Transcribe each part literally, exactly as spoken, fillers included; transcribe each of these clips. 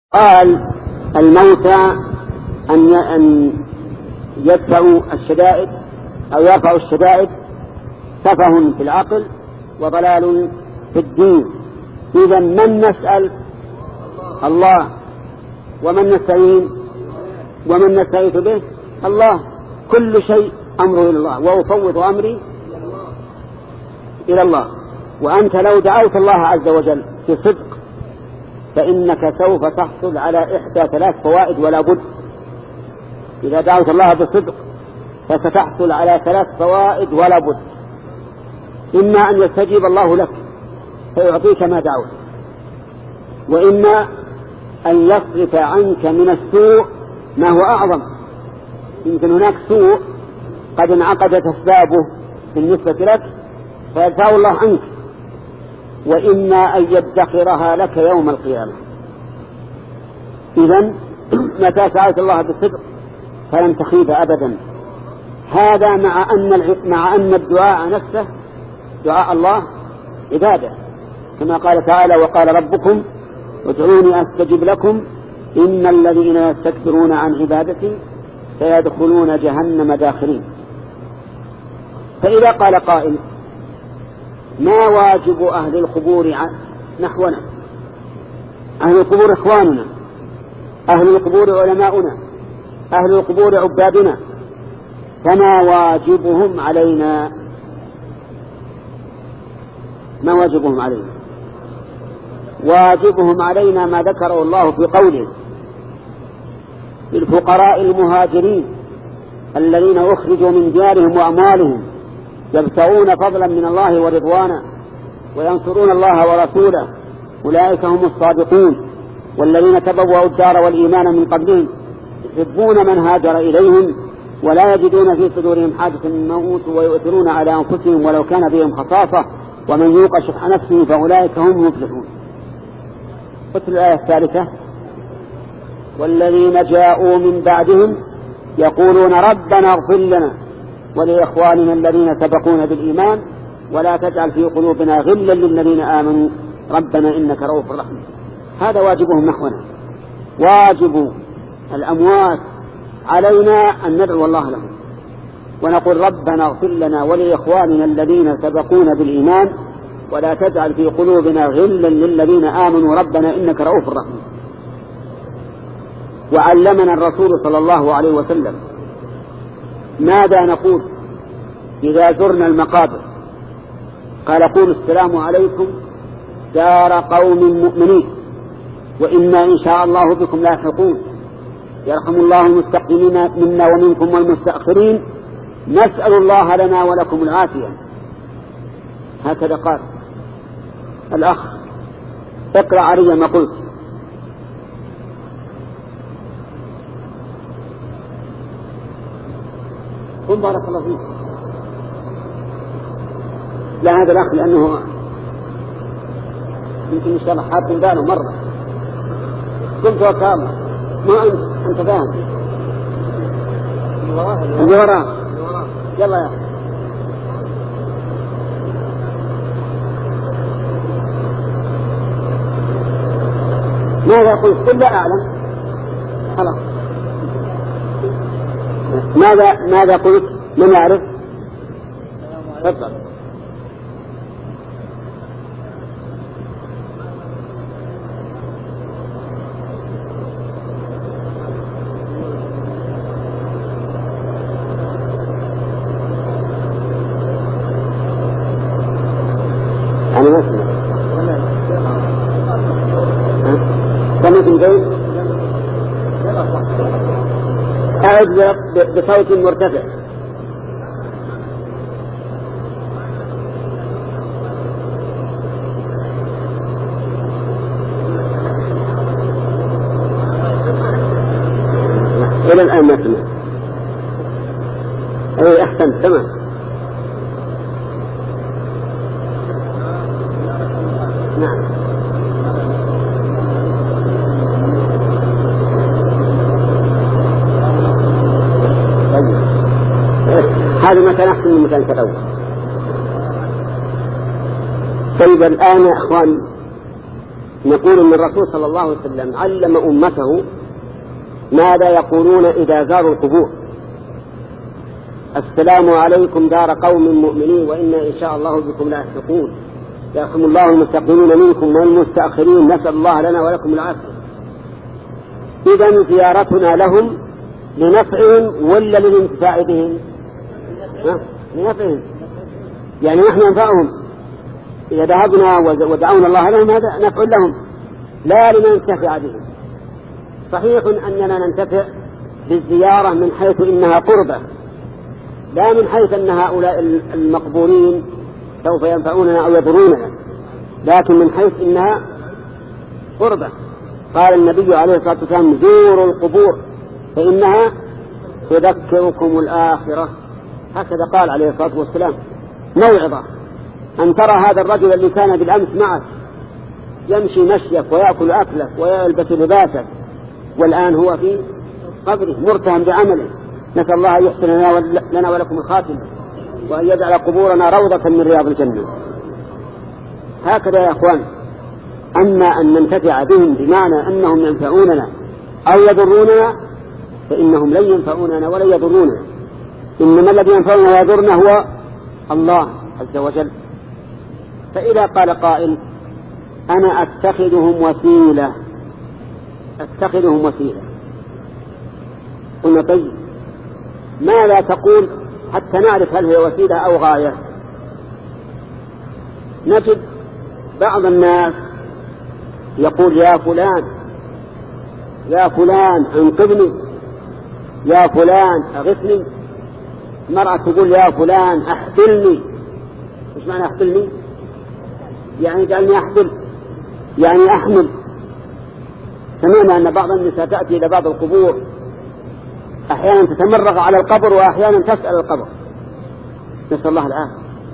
قال الموتى أن أن يدفعوا الشدائد أو يرفعوا الشدائد سفه في العقل وضلال في الدين. إذا من نسأل؟ الله. ومن نستعين ومن نستعيذ به؟ الله. كل شيء أمره إلى الله، وأفوض أمري إلى الله. وأنت لو دعوت الله عز وجل في صدق فإنك سوف تحصل على إحدى ثلاث فوائد ولا بد. إذا دعوت الله بصدق فستحصل على ثلاث فوائد ولا بد. إما أن يستجيب الله لك فيعطيك ما دعوت، وإما أن يصرف عنك من السوء ما هو أعظم. يمكن هناك سوء قد انعقدت أسبابه بالنسبة لك فيدفعه الله عنك، وإما أن يدخرها لك يوم القيامة. إذن متى سألت الله بالصدق فلن تخيب أبدا. هذا مع أن مع أن الدعاء نفسه دعاء الله عبادة، كما قال تعالى: وقال ربكم ادعوني أستجب لكم إن الذين يستكبرون عن عبادتي سيدخلون جهنم داخرين. فإذا قال قائل: ما واجب أهل القبور نحونا؟ أهل القبور إخواننا، أهل القبور علماؤنا، أهل القبور عبادنا، فما واجبهم علينا؟ ما واجبهم علينا؟ واجبهم علينا ما ذكره الله في قوله: للفقراء المهاجرين الذين أخرجوا من ديارهم وأموالهم يبتغون فضلا من الله ورضوانا وينصرون الله ورسوله أولئك هم الصادقون. والذين تبوأوا الدار والإيمان من قبلهم يحبون من هاجر إليهم ولا يجدون في صدورهم حاجة مما أوتوا ويؤثرون على أنفسهم ولو كان بهم خصاصة ومن يوق شح نفسه فأولئك هم المفلحون. قلت الآية الثالثة: والذين جاءوا من بعدهم يقولون ربنا اغفر لنا ولإخواننا الذين سبقونا بالإيمان ولا تجعل في قلوبنا غلا للذين آمنوا ربنا إنك رؤوف رحيم. هذا واجبهم نحونا. واجب الأموات علينا أن ندعو الله لهم ونقول ربنا اغفر لنا ولإخواننا الذين سبقونا بالإيمان ولا تجعل في قلوبنا غلا للذين آمنوا ربنا إنك رؤوف رحيم. وعلمنا الرسول صلى الله عليه وسلم ماذا نقول إذا زرنا المقابر. قال: قولوا السلام عليكم دار قوم مؤمنين وإنا إن شاء الله بكم لاحقون يرحم الله المستقدمين منا ومنكم والمستأخرين نسأل الله لنا ولكم العافية. هكذا قال. الأخ اقرأ علي ما قلت. قل بارك الله فيك. لا هذا الأخ لأنه يمكن إن شاء الله حاط باله مرة. قلت وكام ما أنت أنت فاهم اللي وراه. يلا يا أخي. ماذا قلت؟ قل لا أعلم. خلاص. ماذا ماذا قلت؟ من يعرف؟ تفضل. أنا ما أسمع. سمعت البيت؟ أعد بصوت مرتفع. إلى الآن ما سمع. أي أحسن تمام. نعم. هذا مكان أحسن من مكان الأول. طيب الآن يا أخوان نقول أن الرسول صلى الله عليه وسلم علم أمته ماذا يقولون إذا زاروا القبور: السلام عليكم دار قوم مؤمنين وإنا إن شاء الله بكم لاحقون، يرحم الله المستقدمين منكم والمستأخرين، نسأل الله لنا ولكم العافية. إذن زيارتنا لهم لنفعهم ولا للانتفاع بهم؟ لنفعهم، يعني نحن ننفعهم إذا ذهبنا ودعونا الله لهم، هذا نفع لهم لا لننتفع بهم. صحيح أننا ننتفع بالزيارة من حيث إنها قربة، لا من حيث أن هؤلاء المقبورين سوف ينفعوننا أو يضروننا، لكن من حيث إنها قربة. قال النبي عليه الصلاة والسلام: زوروا القبور فإنها تذكركم الآخرة. هكذا قال عليه الصلاة والسلام. موعظة أن ترى هذا الرجل اللي كان بالأمس معك يمشي مشيك ويأكل أكلك ويلبس لباسك، والآن هو في قبره مرتهم بعمله. نسأل الله أن يحسن لنا ولكم الخاتمة، وأن يجعل قبورنا روضة من رياض الجنة. هكذا يا أخوان. أما أن ننتفع بهم بمعنى أنهم ينفعوننا أو يضروننا فإنهم لن ينفعوننا ولا يضروننا، إنما الذي ينفعنا ويضرنا هو الله عز وجل. فإذا قال قائل: أنا أتخذهم وسيلة أتخذهم وسيلة قلنا: طيب ما لا تقول حتى نعرف هل هي وسيلة أو غاية؟ نجد بعض الناس يقول: يا فلان يا فلان انقذني، يا فلان أغثني. المرأة تقول: يا فلان أحفلني. إيش معنى أحفلني؟ يعني جعلني أحفل، يعني أحمل. سمعنا أن بعض النساء تأتي إلى بعض القبور، أحيانا تتمرغ على القبر وأحيانا تسأل القبر، نسأل الله العافية.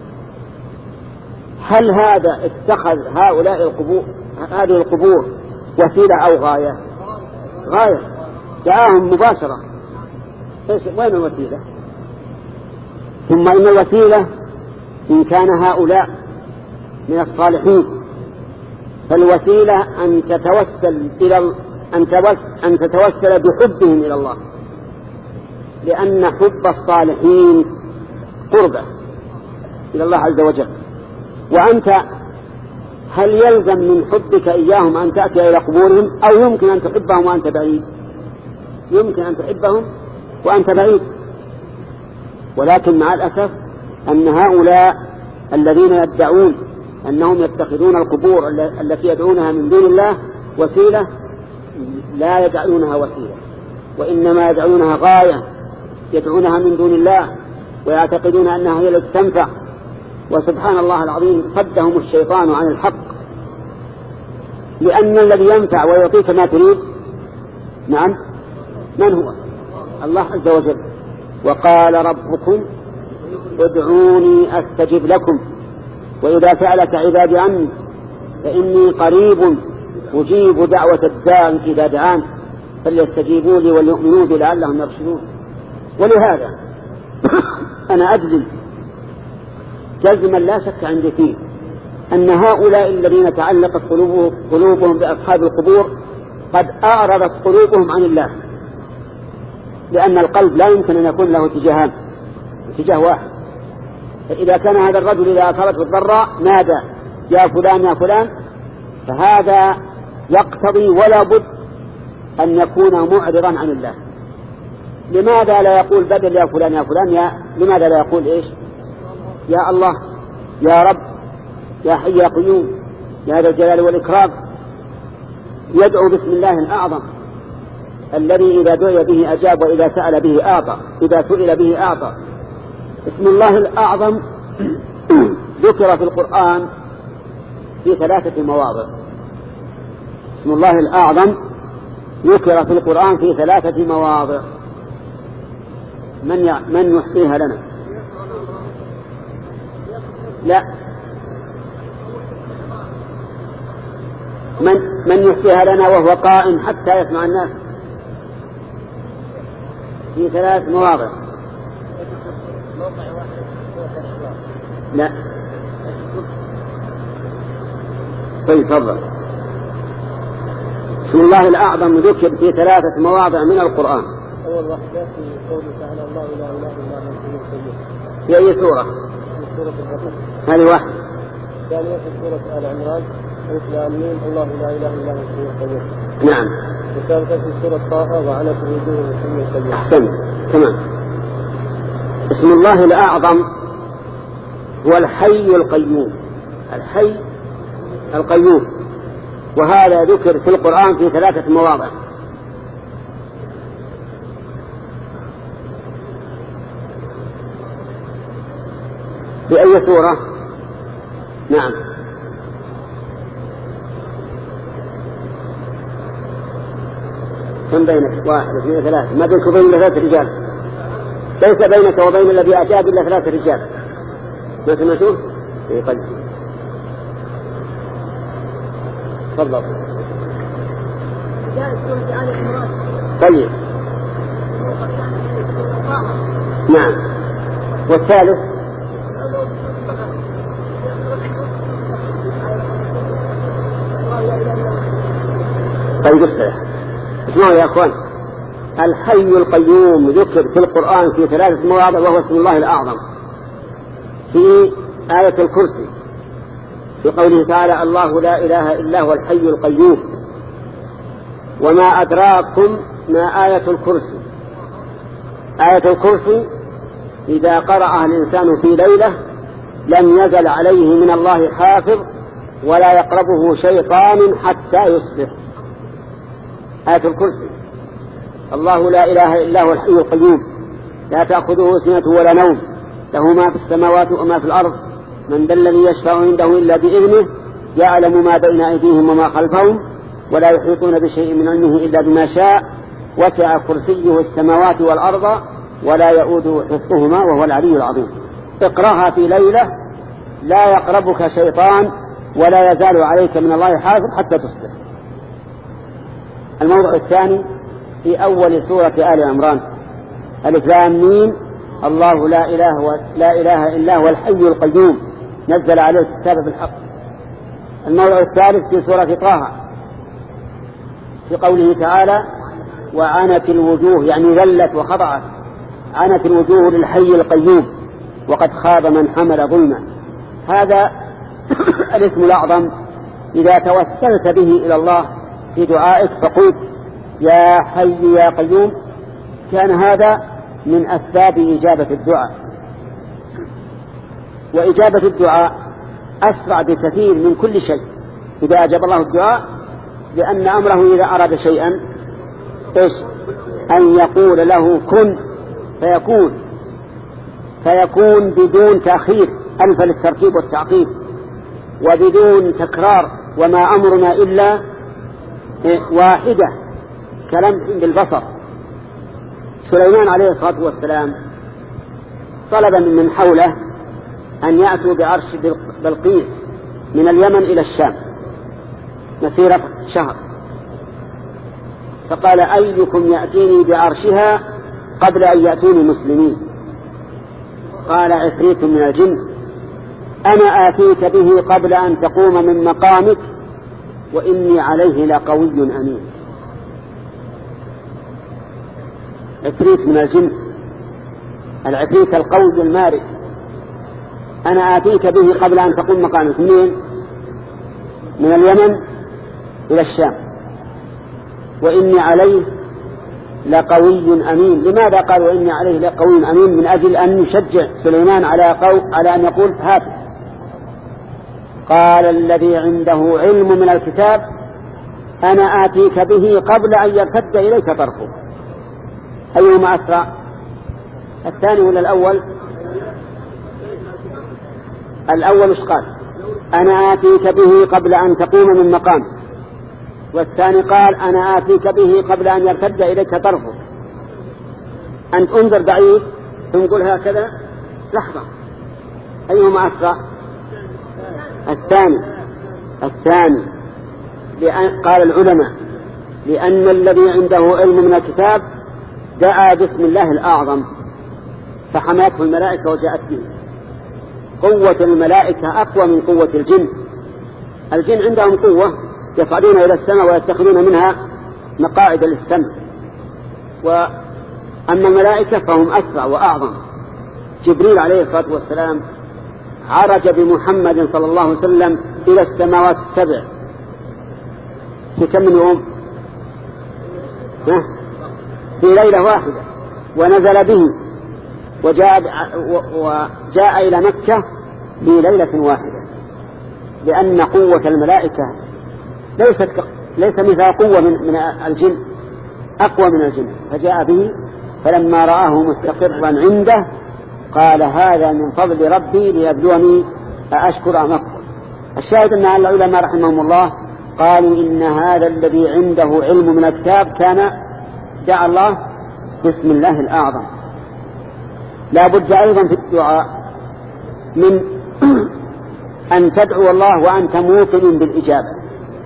هل هذا اتخذ هؤلاء القبور هذه القبور وسيلة أو غاية؟ غاية، دعاهم مباشرة. وين الوسيلة؟ ثم إن الوسيلة إن كان هؤلاء من الصالحين، فالوسيلة أن تتوسل إلى أن أن تتوسل بحبهم إلى الله، لأن حب الصالحين قربة إلى الله عز وجل. وأنت هل يلزم من حبك إياهم أن تأتي إلى قبورهم، أو يمكن أن تحبهم وأنت بعيد؟ يمكن أن تحبهم وأنت بعيد. ولكن مع الأسف أن هؤلاء الذين يدعون أنهم يتخذون القبور التي يدعونها من دون الله وسيلة، لا يجعلونها وسيلة، وإنما يجعلونها غاية، يدعونها من دون الله ويعتقدون أنها هي التي تنفع. وسبحان الله العظيم، صدهم الشيطان عن الحق، لأن الذي ينفع ويعطيك ما تريد نعم من هو؟ الله عز وجل. وقال ربكم ادعوني أستجب لكم وإذا سألك عبادي عني فإني قريب أجيب دعوة الداع إذا دعان فليستجيبوا لي وليؤمنوا بي لعلهم يرشدون. ولهذا أنا أجزم جزما لا شك عندي فيه أن هؤلاء الذين تعلقت قلوبهم بأصحاب القبور قد أعرضت قلوبهم عن الله، لأن القلب لا يمكن أن يكون له اتجاهان، اتجاه واحد. فإذا كان هذا الرجل إذا أصابته الضراء نادى يا فلان يا فلان، فهذا يقتضي ولا بد أن يكون معرضا عن الله. لماذا لا يقول بدل يا فلان يا فلان يا لماذا لا يقول إيش؟ يا الله، يا رب، يا حي يا قيوم، يا ذا الجلال والإكرام. يدعو باسم الله الأعظم الذي إذا دعي به أجاب وإذا سأل به أعطى إذا سئل به أعطى. اسم الله الأعظم ذكر في القرآن في ثلاثة مواضع. اسم الله الأعظم ذكر في القرآن في ثلاثة مواضع. من من يحصيها لنا؟ لا، من من يحصيها لنا وهو قائم حتى يسمع الناس؟ في ثلاث مواضع. لا. طيب تفضل. اسم الله الأعظم ذكر في ثلاثة مواضع من القرآن. أول واحدة في قوله تعالى الله لا إله إلا هو الحي القيوم. في أي سورة؟ في سورة البقرة. هذه واحدة. الثانية في سورة آل عمران ألف لام ميم الله لا إله إلا هو الحي القيوم. نعم. الثالثة في سورة طه وعنت وجوه الحي القيوم. أحسنت. تمام. اسم الله الأعظم هو الحي القيوم. الحي القيوم، وهذا ذكر في القرآن في ثلاثة مواضع. في أي سورة؟ نعم. كم بينك؟ واحد اثنين ثلاثة. ما بينك وبين ثلاثة رجال. ليس بينك وبين الذي أتاك إلا ثلاثة رجال. ما سمعتوه؟ إيه قلت. تفضل. طيب. نعم. والثالث؟ طيب استرح. اسمعوا يا أخوان، الحي القيوم ذكر في القرآن في ثلاثة مواضع وهو اسم الله الأعظم. في آية الكرسي في قوله تعالى الله لا إله إلا هو الحي القيوم. وما أدراكم ما آية الكرسي؟ آية الكرسي إذا قرأها الإنسان في ليلة لم يزل عليه من الله حافظ ولا يقربه شيطان حتى يصبح. آية الكرسي الله لا إله إلا هو الحي القيوم لا تأخذه سنة ولا نوم له ما في السماوات وما في الأرض من ذا الذي يشفع عنده إلا بإذنه يعلم ما بين أيديهم وما خلفهم ولا يحيطون بشيء من علمه إلا بما شاء وسع كرسيه السماوات والأرض ولا يؤوده حفظهما وهو العلي العظيم. اقرأها في ليلة لا يقربك شيطان ولا يزال عليك من الله حافظ حتى تصبح. الموضوع الثاني في أول سورة آل عمران ألف لام ميم الله لا إله, لا إله إلا هو الحي القيوم نزل عليه الكتاب بالحق. الموضوع الثالث في سورة طه في قوله تعالى وعنت الوجوه يعني ذلت وخضعت عنت الوجوه للحي القيوم وقد خاب من حمل ظلما. هذا الاسم الأعظم إذا توسلت به إلى الله في دعائك فقلت يا حي يا قيوم كان هذا من أسباب إجابة الدعاء. وإجابة الدعاء أسرع بكثير من كل شيء إذا أجاب الله الدعاء، لأن أمره إذا أراد شيئا إيش أن يقول له كن فيكون فيكون بدون تأخير ألف للترتيب والتعقيب وبدون تكرار وما أمرنا إلا واحدة كلمح بالبصر. سليمان عليه الصلاة والسلام طلب من حوله أن يأتوا بعرش بلقيس من اليمن إلى الشام مسيرة شهر، فقال أيكم يأتيني بعرشها قبل أن يأتوني مسلمين؟ قال عفريت من الجن أنا آتيك به قبل أن تقوم من مقامك وإني عليه لقوي أمين. عفريت من الجن، العفريت القوي المارد، أنا آتيك به قبل أن تقوم مقامك منين؟ من اليمن إلى الشام وإني عليه لقوي أمين. لماذا قال وإني عليه لقوي أمين؟ من أجل أن يشجع سليمان على, قو... على أن يقول هات. قال الذي عنده علم من الكتاب أنا آتيك به قبل أن يرتد إليك طرفه. أيهما أسرع، الثاني ولا الأول؟ الأول إيش قال؟ أنا آتيك به قبل أن تقوم من مقام، والثاني قال أنا آتيك به قبل أن يرتد إليك طرفه. أنت انظر بعيد تنقل هكذا لحظة، أيهما أسرع؟ الثاني الثاني لأن قال العلماء لأن الذي عنده علم من الكتاب دعا باسم الله الأعظم فحماته الملائكة وجاءت به. قوة الملائكة أقوى من قوة الجن. الجن عندهم قوة يصعدون إلى السماء ويتخذون منها مقاعد للسمع. وأما الملائكة فهم أسرع وأعظم. جبريل عليه الصلاة والسلام عرج بمحمد صلى الله عليه وسلم إلى السماوات السبع في كم من يوم؟ في ليلة واحدة، ونزل به وجاء, وجاء إلى مكة في ليلة واحدة، لأن قوة الملائكة ليست ليس مثل قوة من, من الجن، أقوى من الجن. فجاء به فلما رآه مستقرا عنده قال هذا من فضل ربي ليبلوني أأشكر أم أكفر. الشاهد أن العلماء رحمهم الله قالوا إن هذا الذي عنده علم من الكتاب كان دعا الله باسم الله الأعظم. لا بد أيضا في الدعاء من أن تدعو الله وأنت موقن بالإجابة.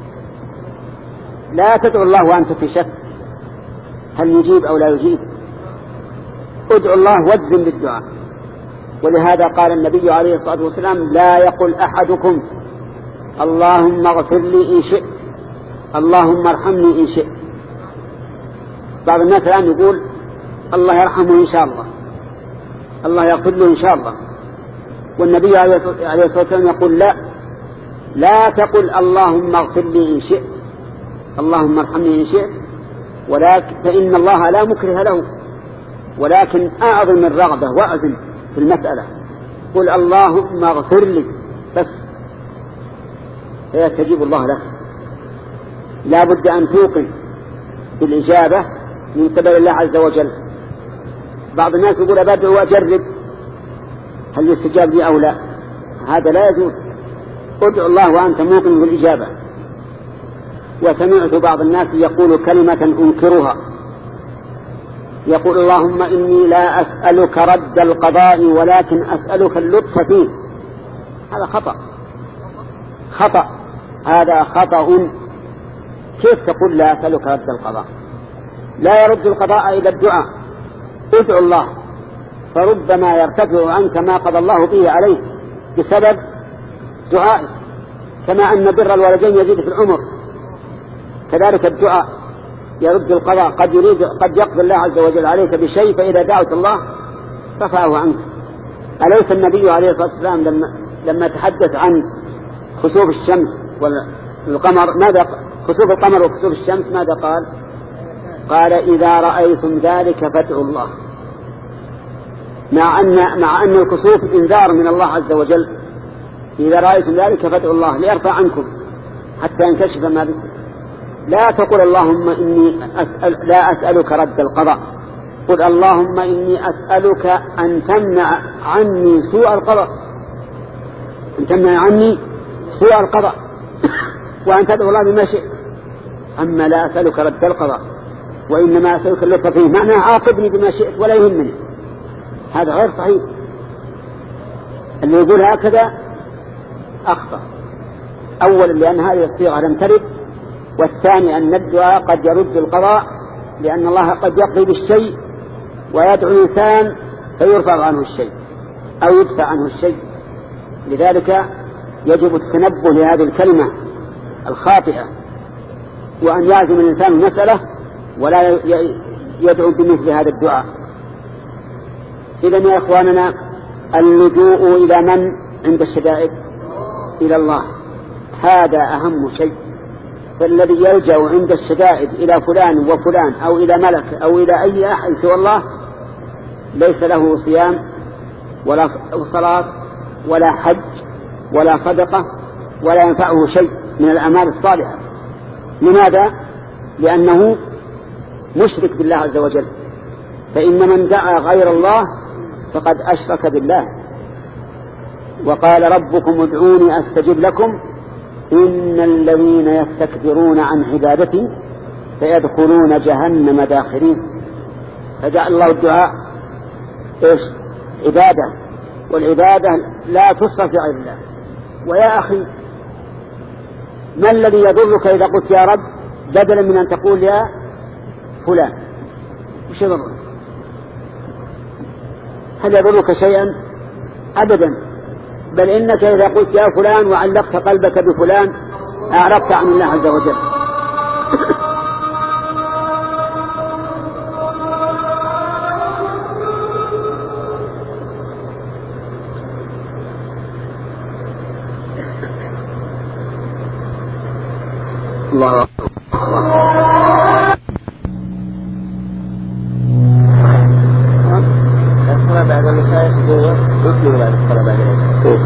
لا تدعو الله وأنت في شك هل يجيب أو لا يجيب. ادعو الله واجزم بالدعاء. ولهذا قال النبي عليه الصلاة والسلام لا يقل أحدكم اللهم اغفر لي إن شئت، اللهم ارحمني إن شئت. بعض الناس الآن يقول الله يرحمه إن شاء الله، الله يغفر له إن شاء الله. والنبي عليه الصلاة والسلام يقول لا لا تقل اللهم اغفر لي إن شئت، اللهم ارحمني إن شئت، ولكن فإن الله لا مكره له، ولكن أعظم الرغبة وأعظم في المسألة. قل اللهم اغفر لي بس فيستجيب الله لك. لا بد أن توقن بالإجابة من قبل الله عز وجل. بعض الناس يقول أبدأ وأجرب هل يستجاب لي أو لا، هذا لا يجوز. ادعو الله وأنت موقن بالإجابة. وسمعت بعض الناس يقول كلمة أنكرها، يقول اللهم إني لا أسألك رد القضاء ولكن أسألك اللطف فيه. هذا خطأ خطأ هذا خطأ. كيف تقول لا أسألك رد القضاء؟ لا يرد القضاء إلى الدعاء. ادعو الله، فربما يرتفع عنك ما قضى الله به عليك بسبب دعائك، كما أن بر الوالدين يزيد في العمر، كذلك الدعاء يرد القضاء. قد يريد قد يقضي الله عز وجل عليك بشيء، فإذا دعوت الله رفعه عنك. أليس النبي عليه الصلاة والسلام لما لما تحدث عن خسوف الشمس والقمر ماذا خسوف القمر وخسوف الشمس ماذا قال؟ قال إذا رأيتم ذلك فادعوا الله. مع أن مع أن الخسوف إنذار من الله عز وجل. إذا رأيتم ذلك فادعوا الله ليرفع عنكم حتى ينكشف ما بكم. لا تقول اللهم إني أسأل لا أسألك رد القضاء، قل اللهم إني أسألك أن تمنع عني سوء القضاء، أن تمنع عني سوء القضاء وأن تدعو الله بما شئت. أما لا أسألك رد القضاء وإنما أسألك اللطف فيه، معنى عاقبني بما شئت ولا يهمني، هذا غير صحيح. اللي يقول هكذا أخطأ. أولا لأن هذه الصيغة لم ترد، والثاني أن الدعاء قد يرد القضاء، لأن الله قد يقضي بالشيء ويدعو الإنسان فيرفع عنه الشيء أو يدفع عنه الشيء. لذلك يجب التنبه لهذه الكلمة الخاطئة، وأن يعزم الإنسان المسألة ولا يدعو بمثل هذا الدعاء. إذن يا إخواننا اللجوء إلى من عند الشدائد؟ إلى الله، هذا أهم شيء. فالذي يلجأ عند الشدائد إلى فلان وفلان أو إلى ملك أو إلى أي أحد سوى الله ليس له صيام ولا صلاة ولا حج ولا صدقة ولا ينفعه شيء من الأعمال الصالحة. لماذا؟ لأنه مشرك بالله عز وجل. فإن من دعا غير الله فقد أشرك بالله. وقال ربكم ادعوني أستجب لكم إن الذين يستكبرون عن عبادتي سيدخلون جهنم داخرين. فجعل الله الدعاء إيش؟ عبادة، والعبادة لا تصرف غير الله. ويا أخي ما الذي يضرك إذا قلت يا رب بدلا من أن تقول يا فلان؟ مش يضرك؟ هل يضرك شيئا؟ أبدا. بل إنك إذا قلت يا فلان وعلقت قلبك بفلان أعرضت عن الله عز وجل. الله أكبر. الصلاة بعد المساء جوا يسلم بعد الصلاة بعد العشاء.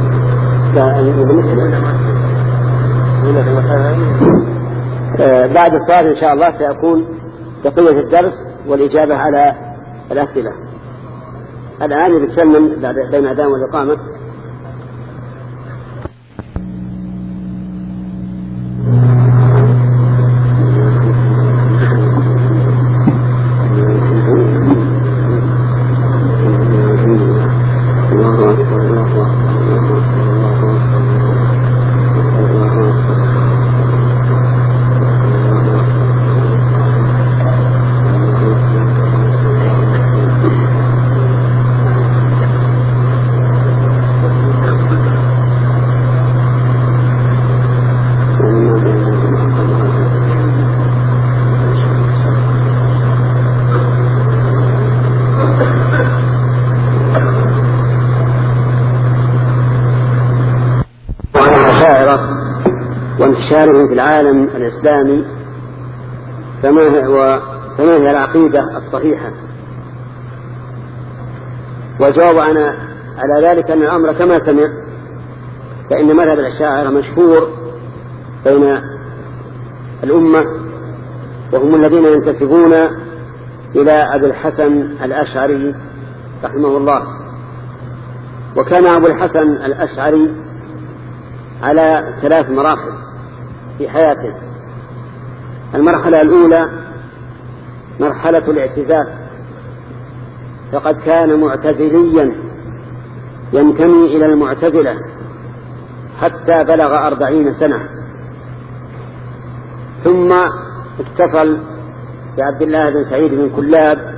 لا بعد الصلاة إن شاء الله سيكون بقية الدرس والإجابة على الأسئلة. الآن بتسلم بين الأذان والإقامة. وانتشارهم في العالم الإسلامي فما هو فما هي العقيدة الصحيحة؟ وجاوب أنا على ذلك أن الأمر كما سمع، فإن مذهب الأشاعرة مشهور بين الأمة، وهم الذين ينتسبون إلى أبي الحسن الأشعري رحمه الله. وكان أبو الحسن الأشعري على ثلاث مراحل في حياته. المرحلة الأولى مرحلة الاعتزال، فقد كان معتزليا ينتمي إلى المعتزلة حتى بلغ أربعين سنة، ثم اتصل بعبد الله بن سعيد بن كلاب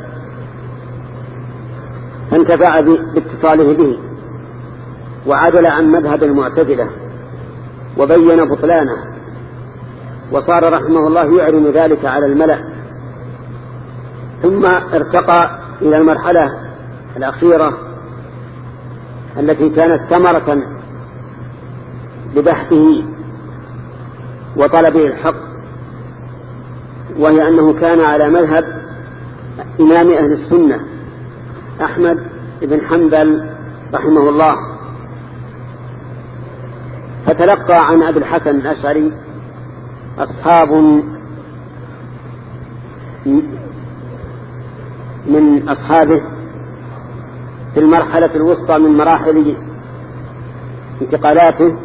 فانتفع باتصاله به وعدل عن مذهب المعتزلة وبين بطلانه، وصار رحمه الله يعلن ذلك على الملأ. ثم ارتقى إلى المرحلة الأخيرة التي كانت ثمرة لبحثه وطلبه الحق، وهي أنه كان على مذهب إمام أهل السنة أحمد بن حنبل رحمه الله. فتلقى عن أبي الحسن الأشعري أصحاب من أصحابه في المرحلة الوسطى من مراحل انتقالاته،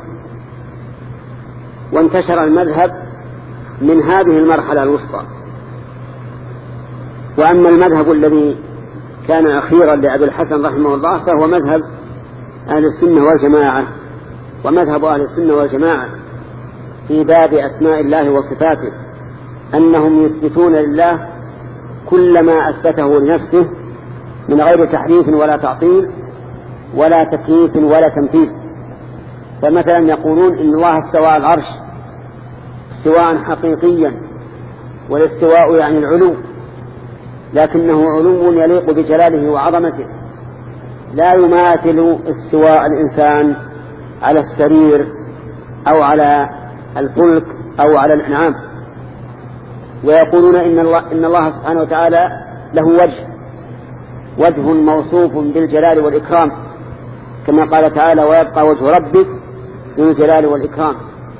وانتشر المذهب من هذه المرحلة الوسطى. وأما المذهب الذي كان أخيرا لأبي الحسن رحمه الله فهو مذهب أهل السنة والجماعة. ومذهب أهل السنة والجماعة في باب أسماء الله وصفاته أنهم يثبتون لله كل ما أثبته لنفسه من غير تحريف ولا تعطيل ولا تكييف ولا تمثيل. فمثلا يقولون إن الله استوى على العرش استواء حقيقيا، والاستواء يعني العلو، لكنه علو يليق بجلاله وعظمته، لا يماثل استواء الإنسان على السرير أو على الفلك أو على الأنعام. ويقولون إن الله, إن الله سبحانه وتعالى له وجه وجه موصوف بالجلال والإكرام، كما قال تعالى ويبقى وجه ربك ذو الجلال والإكرام،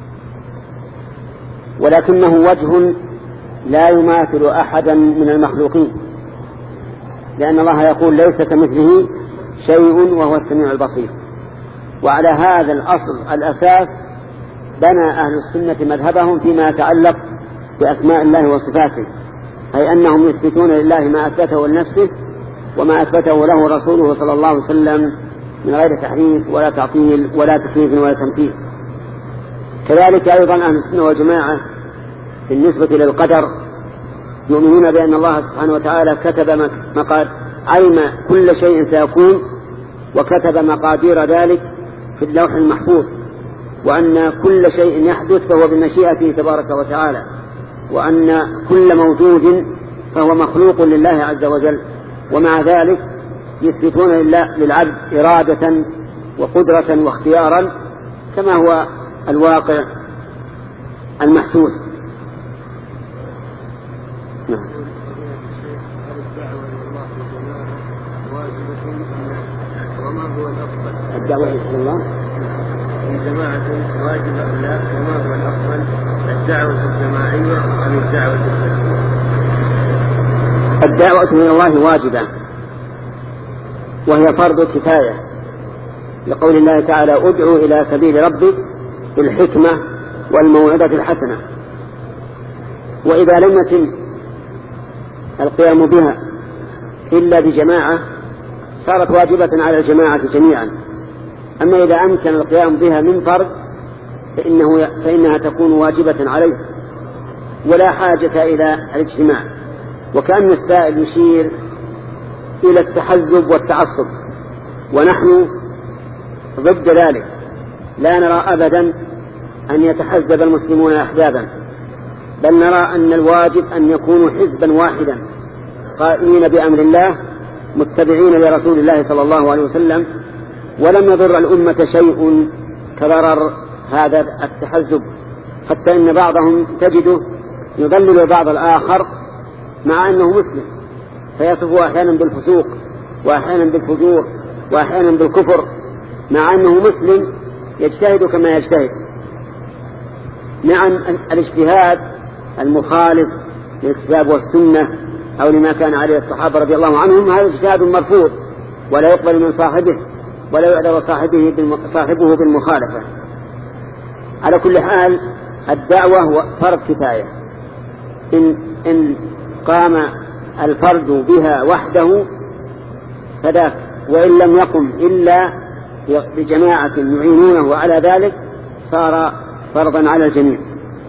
ولكنه وجه لا يماثل أحدا من المخلوقين، لأن الله يقول ليس كمثله شيء وهو السميع البصير. وعلى هذا الأصل الأساس بنى أهل السنة مذهبهم فيما يتعلق بأسماء الله وصفاته، أي أنهم يثبتون لله ما أثبته لنفسه وما أثبته له رسوله صلى الله عليه وسلم من غير تحريف ولا تعطيل ولا تكييف ولا تمثيل. كذلك أيضا أهل السنة والجماعة بالنسبة للقدر يؤمنون بأن الله سبحانه وتعالى كتب مقاد علم كل شيء سيكون، وكتب مقادير ذلك في اللوح المحفوظ، وأن كل شيء يحدث فهو بمشيئته تبارك وتعالى، وأن كل موجود فهو مخلوق لله عز وجل، ومع ذلك يثبتون للعبد إرادة وقدرة واختيارا كما هو الواقع المحسوس. نعم. الدعوة إلى الله في جماعة واجبة أم لا؟ وما هو الأفضل، الدعوة الجماعية أم الدعوة الفردية؟ الدعوة إلى الله واجبة، وهي فرض كفاية، لقول الله تعالى: ادعو إلى سبيل ربك بالحكمة والموعظة الحسنة. وإذا لم يتم القيام بها إلا بجماعة صارت واجبة على الجماعة جميعا. أما إذا أمكن القيام بها من فرد فإنه فإنها تكون واجبة عليه ولا حاجة إلى الاجتماع. وكأن السائل يشير إلى التحزب والتعصب، ونحن ضد ذلك، لا نرى أبدا أن يتحزب المسلمون أحزابا، بل نرى أن الواجب أن يكونوا حزبا واحدا قائمين بأمر الله متبعين لرسول الله صلى الله عليه وسلم. ولم يضر الأمة شيء كضرر هذا التحزب، حتى إن بعضهم تجده يضلل بعض الآخر مع أنه مسلم، فيصفه أحيانا بالفسوق وأحيانا بالفجور وأحيانا بالكفر، مع أنه مسلم يجتهد كما يجتهد. نعم، الاجتهاد المخالف للكتاب والسنة أو لما كان عليه الصحابة رضي الله عنهم هذا اجتهاد مرفوض ولا يقبل من صاحبه ولا يعذر صاحبه صاحبه بالمخالفة. على كل حال الدعوة فرض كفاية، إن, إن قام الفرد بها وحده فذاك، وإن لم يقم إلا بجماعة يعينونه على ذلك صار فرضا على الجميع.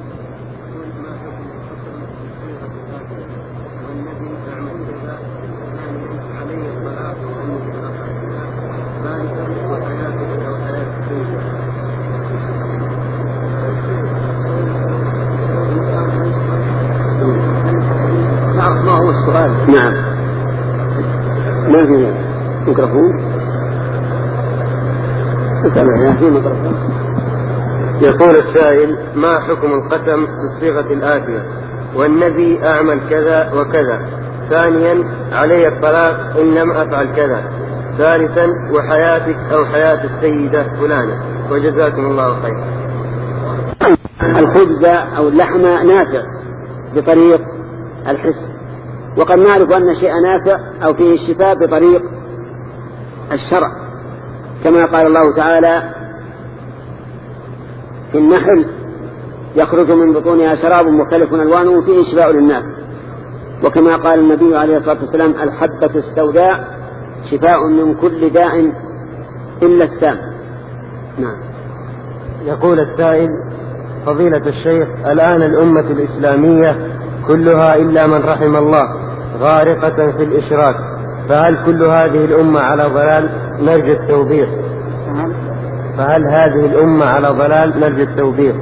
نعم، ما في ميكروفون. يقول السائل: ما حكم القسم بالصيغة الآتية: والنبي أعمل كذا وكذا، ثانيا علي الطلاق إن لم أفعل كذا، ثالثا وحياتك أو حياة السيدة فلانة، وجزاكم الله خير. الخبز أو اللحم نافع بطريق الحس، وقد نعرف أن شيء نافع أو فيه الشفاء بطريق الشرع، كما قال الله تعالى في النحل: يخرج من بطونها شراب مختلف ألوانه فيه شفاء للناس. وكما قال النبي عليه الصلاة والسلام: الحبة السوداء شفاء من كل داء إلا السام. نعم. يقول السائل: فضيلة الشيخ، الآن الأمة الإسلامية كلها إلا من رحم الله غارقة في الإشراك، فهل كل هذه الأمة على ضلال؟ نرجو التوضيح. فهل هذه الأمة على ضلال؟ نرجو التوضيح.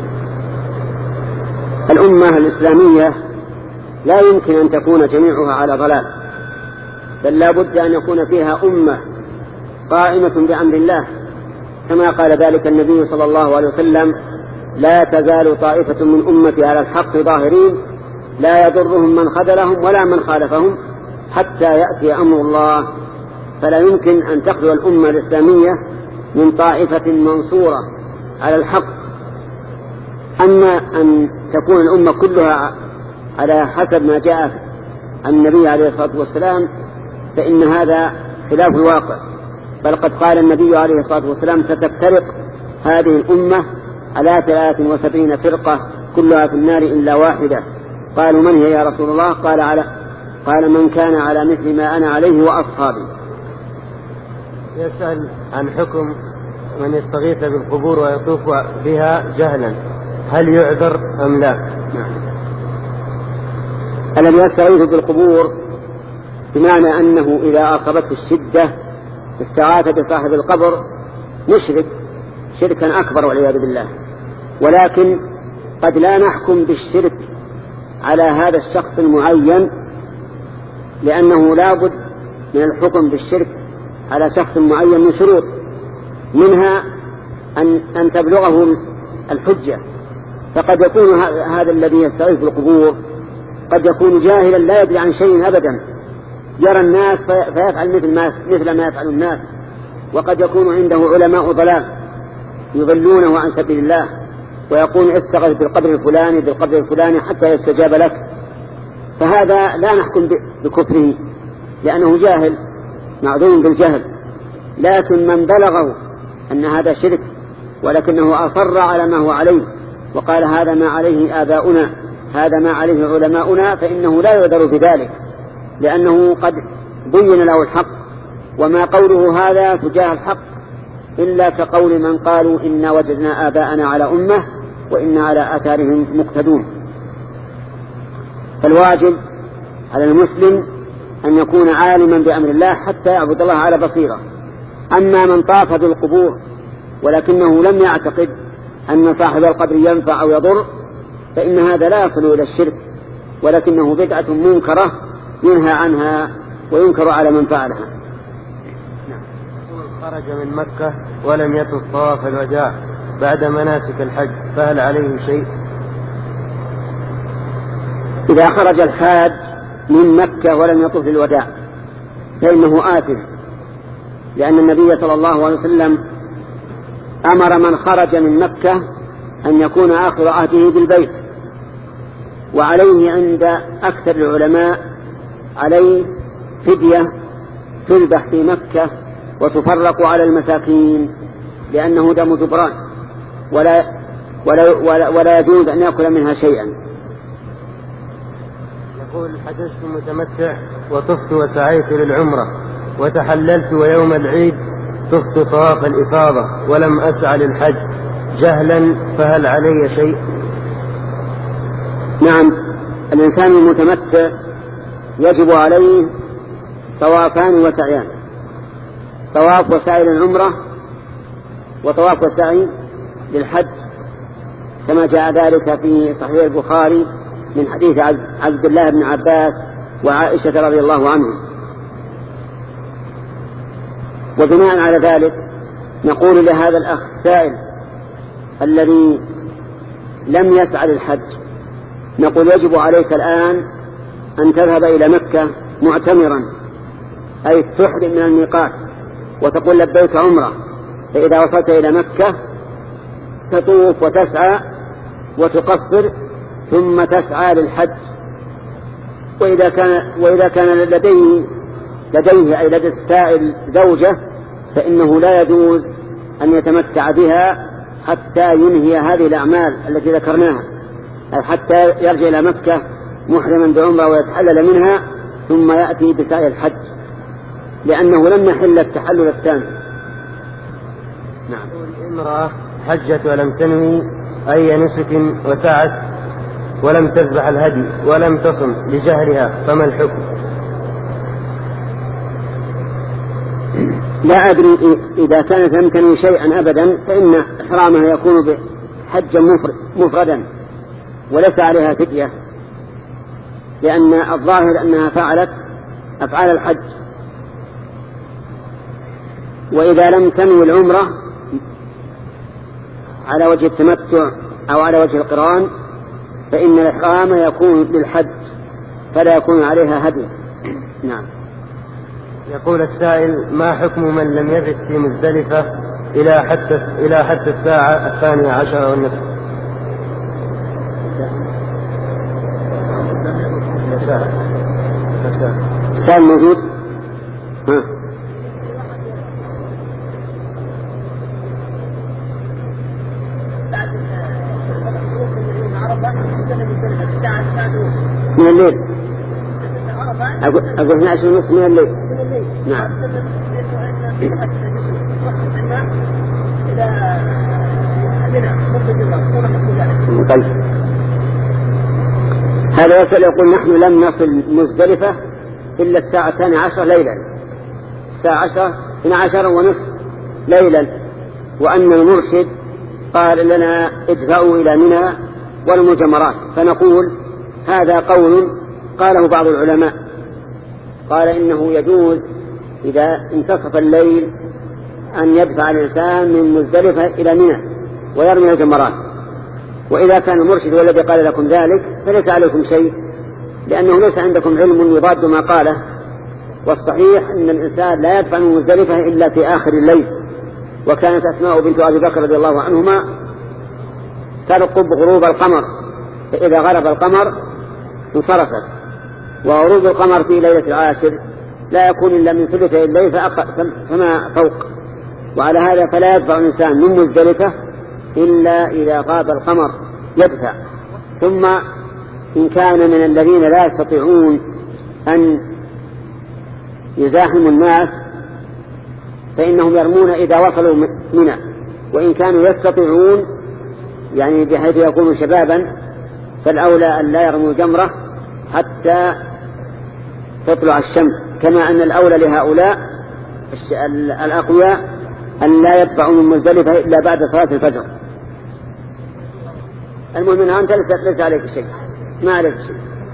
الأمة الإسلامية لا يمكن أن تكون جميعها على ضلال، بل لا بد أن يكون فيها أمة قائمة بأمر الله، كما قال ذلك النبي صلى الله عليه وسلم: لا تزال طائفة من أمتي على الحق ظاهرين لا يضرهم من خذلهم ولا من خالفهم حتى يأتي أمر الله. فلا يمكن أن تخلو الأمة الإسلامية من طائفة منصورة على الحق. أما أن تكون الأمة كلها على حسب ما جاء عن النبي عليه الصلاة والسلام فإن هذا خلاف الواقع، بل قد قال النبي عليه الصلاة والسلام: ستفترق هذه الأمة على ثلاث وسبعين فرقة كلها في النار إلا واحدة. قالوا: من هي يا رسول الله؟ قال على قال من كان على مثل ما أنا عليه وأصحابي. يسأل عن حكم من يستغيث بالقبور ويطوف بها جهلا، هل يعذر أم لا؟ نعم. الذي يستغيث بالقبور بمعنى أنه إذا أصابته الشدة استغاث بصاحب القبر مشرك شركا أكبر والعياذ بالله. ولكن قد لا نحكم بالشرك على هذا الشخص المعين، لأنه لا بد من الحكم بالشرك على شخص معين من شروط، منها أن, أن تبلغه الحجة. فقد يكون هذا الذي يستغيث بالقبور قد يكون جاهلا لا يدري عن شيء أبدا، يرى الناس فيفعل مثل ما, مثل ما يفعل الناس، وقد يكون عنده علماء ضلال يضلونه عن سبيل الله، ويقول استغث بالقبر الفلاني بالقبر الفلاني حتى يستجاب لك، فهذا لا نحكم بكفره لأنه جاهل معذور بالجهل. لكن من بلغه أن هذا شرك ولكنه أصر على ما هو عليه وقال هذا ما عليه آباؤنا هذا ما عليه علماؤنا، فإنه لا يعذر بذلك، لأنه قد بين له الحق، وما قوله هذا تجاه الحق إلا كقول من قالوا إنا وجدنا آباءنا على أمة وإنا على آثارهم مقتدون. فالواجب على المسلم أن يكون عالما بأمر الله حتى يعبد الله على بصيرة. أما من طاف بالقبور ولكنه لم يعتقد أن صاحب القبر ينفع أو يضر فإن هذا لا يصل إلى الشرك، ولكنه بدعة منكرة ينهى عنها وينكر على من فعلها. خرج من مكة ولم يطف طواف الوداع بعد مناسك الحج فهل عليه شيء؟ إذا خرج الحاج من مكة ولم يطف الوداع فإنه آثم، لأن النبي صلى الله عليه وسلم أمر من خرج من مكة أن يكون آخر عهده بالبيت، وعليه عند أكثر العلماء عليه فدية تذبح في مكة وتفرق على المساكين، لأنه دم جبران ولا, ولا, ولا, ولا يجوز أن يأكل منها شيئا. يقول حججت متمتع وطفت وسعيت للعمرة وتحللت ويوم العيد طفت طواف الإفاضة ولم أسعى للحج جهلا، فهل علي شيء؟ نعم، الإنسان المتمتع يجب عليه طوافان وسعيان، طواف وسعي للعمرة وطواف وسعي للحج، كما جاء ذلك في صحيح البخاري من حديث عبد الله بن عباس وعائشة رضي الله عنهم. وبناء على ذلك نقول لهذا الأخ السائل الذي لم يسعى للحج، نقول يجب عليك الآن أن تذهب إلى مكة معتمرا، أي تحرم من الميقات وتقول لبيك عمرة، فإذا وصلت إلى مكة تطوف وتسعى وتقصر ثم تسعى للحج. وإذا كان, وإذا كان لديه, لديه أي لدى السائل زوجة فإنه لا يجوز أن يتمتع بها حتى ينهي هذه الأعمال التي ذكرناها، أي حتى يرجع إلى مكة محرما بعمرة ويتحلل منها ثم يأتي بسعي الحج، لأنه لم يحل التحلل الثاني. نعم. امرأة حجت ولم تنوي أي نسك وسعت ولم تذبح الهدي ولم تصم لجهلها، فما الحكم؟ لا أدري، إذا كانت لم تنوي شيئا أبدا فإن إحرامها يكون بحجا مفردا وليس عليها فدية، لأن الظاهر أنها فعلت أفعال الحج. وإذا لم تنوي العمرة على وجه التمتع أو على وجه القران فإن الإحرام يكون للحج فلا يكون عليها هدي. نعم. يقول السائل: ما حكم من لم يبت في مزدلفة إلى حتى إلى حتى الساعة الثانية عشر والنصف؟ السائل موجود؟ ها. من الليل أقول أقول اثنا عشر ونصف من الليل. نعم. طيب. هذا يسأل يقول: نحن لم نصل مزدلفة إلا الساعة الثانية عشر ليلا، الساعة عشر اثنا عشر ونصف ليلا، وأن المرشد قال لنا ادفعوا إلى منى والمجمرات، فنقول هذا قول قاله بعض العلماء، قال إنه يجوز إذا انتصف الليل أن يدفع الإنسان من مزدلفة إلى منى ويرمي الجمرات. وإذا كان المرشد هو الذي قال لكم ذلك فليس عليكم شيء، لأنه ليس عندكم علم يضاد ما قاله. والصحيح أن الإنسان لا يدفع من مزدلفة إلا في آخر الليل. وكانت أسماء بنت أبي بكر رضي الله عنهما ترقب غروب القمر، فإذا غرب القمر انصرفت، وغروب القمر في ليلة العاشر لا يكون إلا من ثلثي الليل فما فوق. وعلى هذا فلا يدفع الإنسان من مزدلفة إلا إذا غاب القمر يدفع. ثم إن كان من الذين لا يستطيعون أن يزاحموا الناس فإنهم يرمون إذا وصلوا منى، وإن كانوا يستطيعون يعني بحيث يكونوا شبابا فالأولى أن لا يرموا جمرة حتى تطلع الشمس، كما أن الأولى لهؤلاء الأقوياء أن لا يدفعوا من مزدلفة إلا بعد صلاة الفجر. المهم أنها أنت ليس عليك شيء، ما عليك شيء.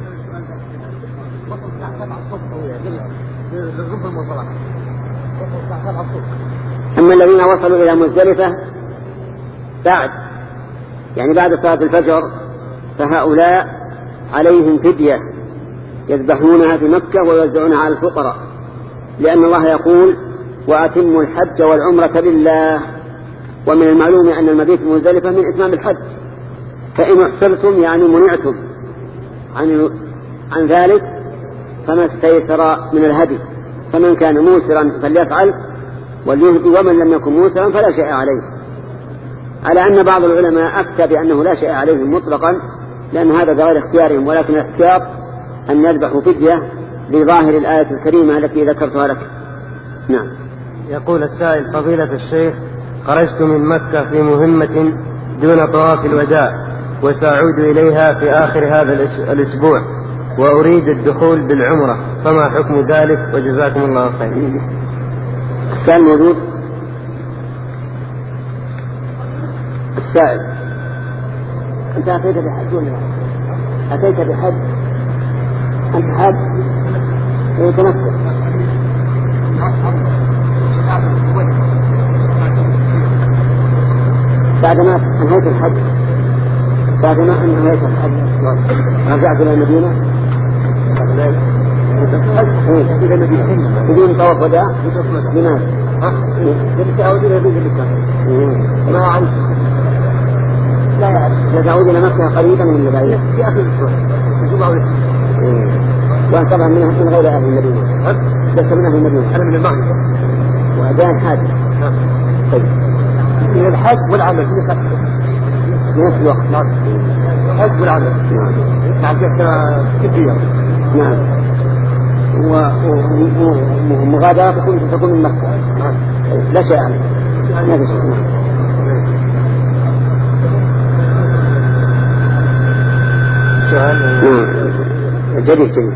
أما الذين وصلوا إلى مزدلفة بعد يعني بعد صلاة الفجر فهؤلاء عليهم فدية يذبحونها في مكة ويوزعونها على الفقراء، لأن الله يقول وأتموا الحج والعمرة لله. ومن المعلوم أن المبيت مزدلفة من إتمام الحج، فإن احصرتم يعني منعتم عن, عن ذلك فما استيسر من الهدي، فمن كان موسرا فليفعل وليهدي، ومن لم يكن موسرا فلا شيء عليه. على أن بعض العلماء أفتى بأنه لا شيء عليهم مطلقا، لأن هذا بغير اختيارهم، ولكن الاختيار أن يذبحوا فدية لظاهر الآية الكريمة التي ذكرتها لك. نعم. يقول السائل فضيلة الشيخ خرجت من مكة في مهمة دون طواف الوداع وسأعود إليها في آخر هذا الأسبوع وأريد الدخول بالعمرة، فما حكم ذلك وجزاكم الله خير. السائل موجود. السائل أنت أتيت بحج ولا أتيت بحج؟ أنت حج يتنفس بعدما أنهيت الحج بعدما أنهيت الحج رجعت إلى المدينة إلى المدينة بدون طواف وداع. لماذا؟ كنت أعود إلى المدينة ما أعرف لا يعرف تعود إلى مكة قريبا من المدينة في آخر الأسبوع وأن طبعا من غير أهل المدينة لست من أهل المدينة أنا من المغرب وأدان حاج. طيب من الحج والعمل في نفس الوقت الحج والعمل نعم كثيرا نعم ومغادرة تكون تكون من مكة لا شيء عنه ما في شيء. جديد جديد.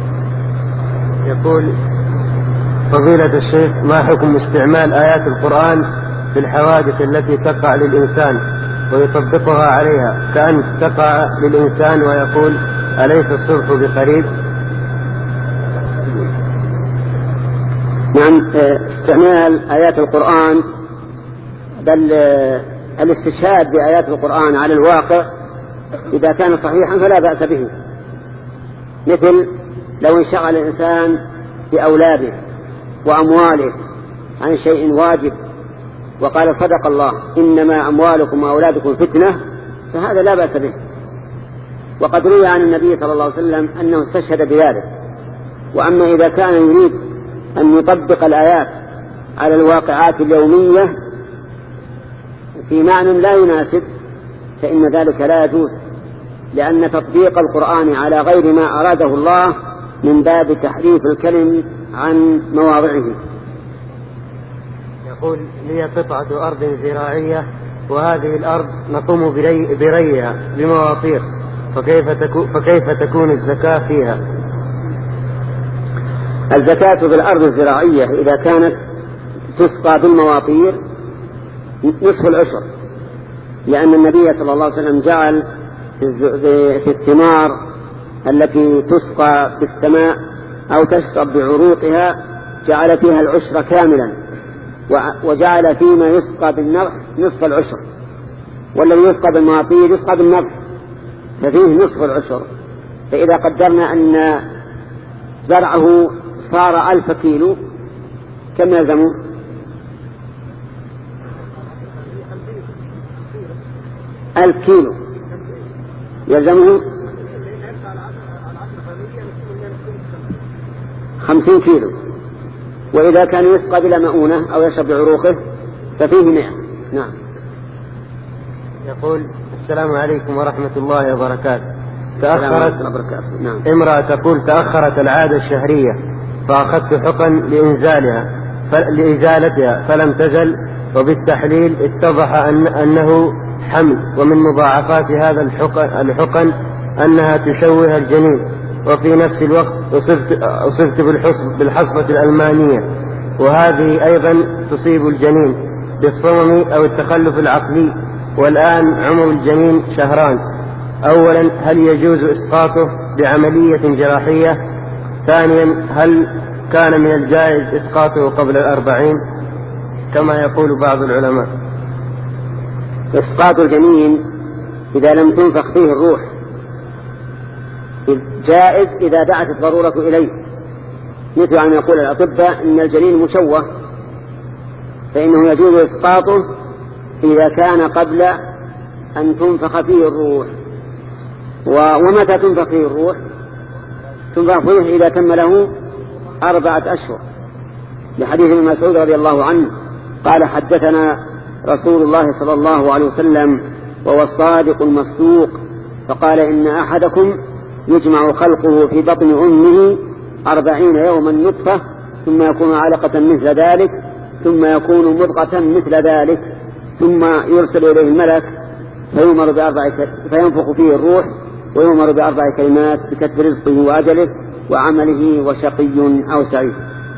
يقول فضيلة الشيخ ما حكم استعمال آيات القرآن في الحوادث التي تقع للإنسان ويطبقها عليها، كأن تقع للإنسان ويقول أليس الصلح بقريب؟ نعم استعمال آيات القرآن بل الاستشهاد بآيات القرآن على الواقع إذا كان صحيحا فلا بأس به، مثل لو انشغل الإنسان بأولاده وأمواله عن شيء واجب وقال صدق الله إنما أموالكم وأولادكم فتنة فهذا لا بأس به. وقد روي عن النبي صلى الله عليه وسلم أنه استشهد بذلك. وأما إذا كان يريد أن يطبق الآيات على الواقعات اليومية في معنى لا يناسب فإن ذلك لا يجوز، لأن تطبيق القرآن على غير ما أراده الله من باب تحريف الكلم عن مواضعه. يقول لي قطعة أرض زراعية وهذه الأرض نقوم بري بريها بمواطير، فكيف, تكو فكيف تكون الزكاة فيها؟ الزكاة في الأرض الزراعية إذا كانت تسقى بالمواطير نصف العشر، لأن النبي صلى الله عليه وسلم جعل في الثمار التي تسقى بالسماء أو تشرب بعروقها جعل فيها العشر كاملا، وجعل فيما يسقى بالنضح نصف العشر، والذي يسقى بالمعطير يسقى بالنضح ففيه نصف العشر. فإذا قدرنا أن زرعه صار ألف كيلو كم يلزمه؟ ألف كيلو يلزمه خمسين كيلو، وإذا كان يسقى بلا مؤونة أو يشرب بعروقه ففيه مئة. نعم. يقول: السلام عليكم ورحمة الله وبركاته. تأخرت نعم. امرأة تقول: تأخرت العادة الشهرية فأخذت حقن لإنزالها لإزالتها فلم تزل، وبالتحليل اتضح أن أنه حمل، ومن مضاعفات هذا الحقن, الحقن أنها تشوه الجنين، وفي نفس الوقت أصبت, أصبت بالحصبة الألمانية، وهذه أيضا تصيب الجنين بالصمم أو التخلف العقلي، والآن عمر الجنين شهران. أولا، هل يجوز إسقاطه بعملية جراحية؟ ثانيا، هل كان من الجائز إسقاطه قبل الأربعين كما يقول بعض العلماء؟ إسقاط الجنين إذا لم تنفخ فيه الروح جائز إذا دعت الضرورة إليه، مثل أن يقول الأطباء إن الجنين مشوه، فإنه يجوز إسقاطه إذا كان قبل أن تنفخ فيه الروح. ومتى تنفخ فيه الروح؟ تنفخ فيه إذا تم له أربعة أشهر، لحديث ابن مسعود رضي الله عنه قال: حدثنا رسول الله صلى الله عليه وسلم وهو الصادق المصدوق، فقال: إن أحدكم يجمع خلقه في بطن أمه أربعين يوما نطفة، ثم يكون علقة مثل ذلك، ثم يكون مضغة مثل ذلك، ثم يرسل إليه الملك فيؤمر بأربع فينفخ فيه الروح، ويؤمر بأربع كلمات بكتب رزقه وأجله وعمله وشقي أو سعيد.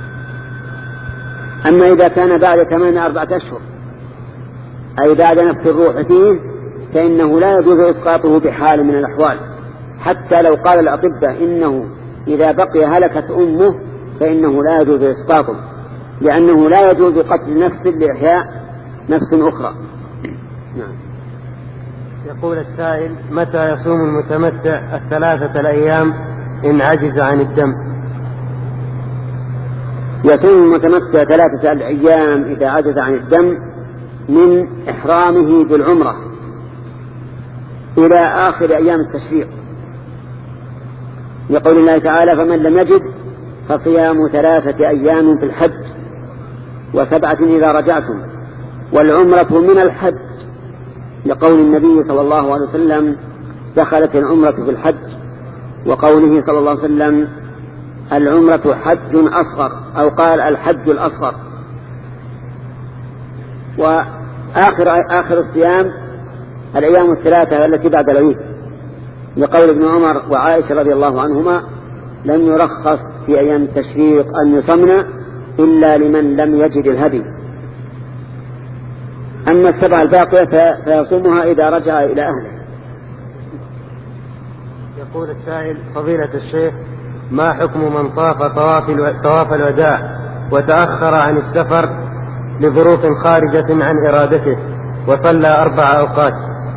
أما إذا كان بعد كمان أربعة أشهر أي بعد نفخ الروح فيه فإنه لا يجوز إسقاطه بحال من الأحوال، حتى لو قال الأطباء إنه إذا بقي هلكت أمه فإنه لا يجوز إسقاطه، لأنه لا يجوز قتل نفس لإحياء نفس أخرى. نعم. يقول السائل: متى يصوم المتمتع الثلاثة الأيام إن عجز عن الدم؟ يصوم المتمتع ثلاثة الأيام إذا عجز عن الدم من إحرامه بالعمرة إلى آخر أيام التشريق، يقول الله تعالى: فمن لم يجد فصيام ثلاثة أيام في الحج وسبعة إذا رجعتم، والعمرة من الحج، لقول النبي صلى الله عليه وسلم: دخلت العمرة في الحج، وقوله صلى الله عليه وسلم: العمرة حج أصغر، أو قال الحج الأصغر. وآخر آخر الصيام الأيام الثلاثة التي بعد العيد، لقول ابن عمر وعائشة رضي الله عنهما: لم يرخص في أيام التشريق أن يصمن إلا لمن لم يجد الهدي. أما السبع الباقية فيصومها إذا رجع إلى أهله. يقول السائل: فضيلة الشيخ، ما حكم من طاف طواف الوداع وتأخر عن السفر لظروف خارجة عن إرادته وصلى أربع أوقات؟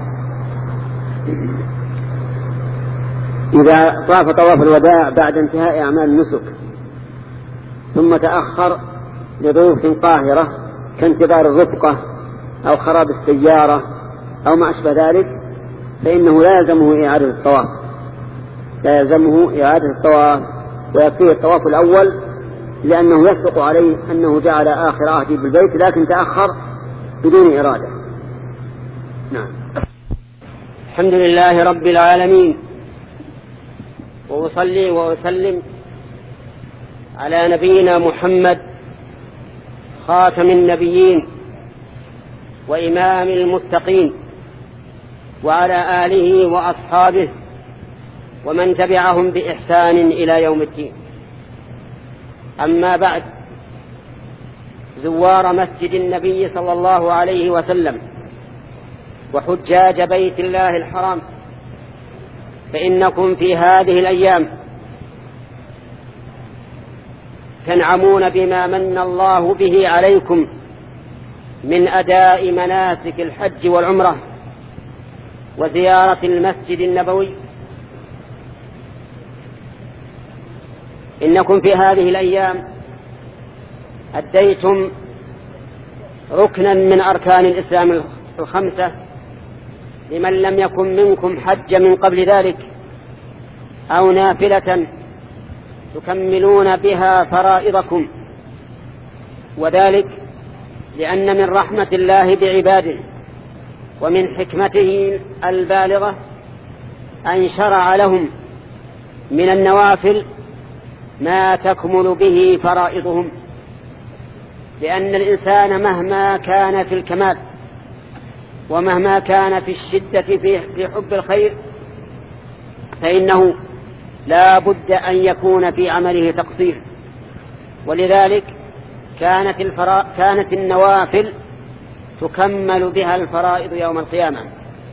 إذا طاف طواف الوداع بعد انتهاء أعمال النسك ثم تأخر لظروف قاهرة كانتظار الرفقة أو خراب السيارة أو ما أشبه ذلك، فإنه لا يلزمه إعادة الطواف، لا يلزمه إعادة الطواف، ويكفيه الطواف الأول، لأنه يصدق عليه أنه جعل آخر عهده بالبيت لكن تأخر بدون إرادة. نعم. الحمد لله رب العالمين، وأصلي وأسلم على نبينا محمد خاتم النبيين وإمام المتقين، وعلى آله وأصحابه ومن تبعهم بإحسان إلى يوم الدين. أما بعد، زوار مسجد النبي صلى الله عليه وسلم وحجاج بيت الله الحرام، فإنكم في هذه الأيام تنعمون بما من الله به عليكم من أداء مناسك الحج والعمرة وزيارة المسجد النبوي. إنكم في هذه الأيام أديتم ركنا من أركان الإسلام الخمسة لمن لم يكن منكم حج من قبل ذلك، أو نافلة تكملون بها فرائضكم، وذلك لأن من رحمة الله بعباده ومن حكمته البالغة أن شرع لهم من النوافل ما تكمل به فرائضهم، لأن الإنسان مهما كان في الكمال ومهما كان في الشدة في حب الخير فإنه لا بد أن يكون في عمله تقصير، ولذلك كانت, الفرا... كانت النوافل تكمل بها الفرائض يوم القيامة.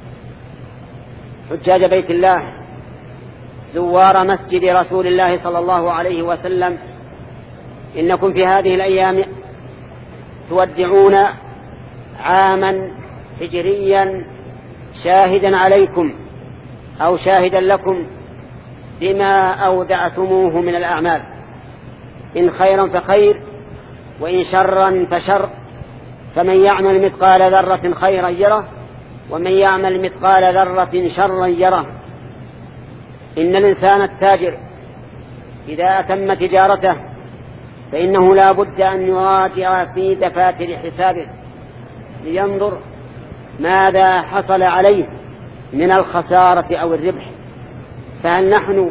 حجاج بيت الله زوار مسجد رسول الله صلى الله عليه وسلم، إنكم في هذه الأيام تودعون عاما هجريا شاهدا عليكم أو شاهدا لكم بما أودعتموه من الأعمال، إن خيرا فخير وإن شرا فشر، فمن يعمل مثقال ذرة خيرا يره ومن يعمل مثقال ذرة شرا يره. إن الإنسان التاجر إذا أتم تجارته فإنه لا بد أن يراجع في دفاتر حسابه لينظر ماذا حصل عليه من الخسارة أو الربح، فهل نحن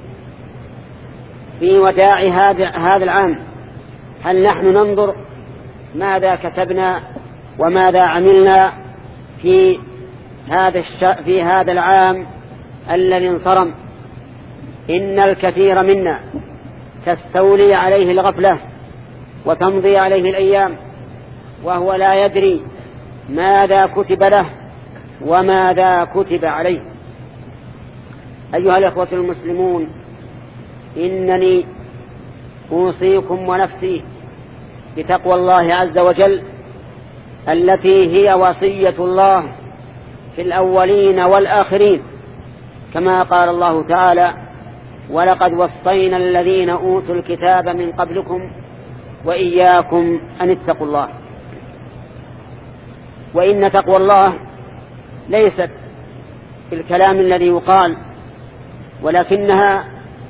في وداع هذا العام هل نحن ننظر ماذا كسبنا وماذا عملنا في هذا الش... في هذا العام الذي انصرم؟ إن الكثير منا تستولي عليه الغفلة وتمضي عليه الأيام وهو لا يدري ماذا كتب له وماذا كتب عليه. أيها الأخوة المسلمون، إنني أوصيكم ونفسي بتقوى الله عز وجل التي هي وصية الله في الأولين والآخرين، كما قال الله تعالى: ولقد وصينا الذين أوتوا الكتاب من قبلكم وإياكم أن اتقوا الله. وإن تقوى الله ليست في الكلام الذي يقال، ولكنها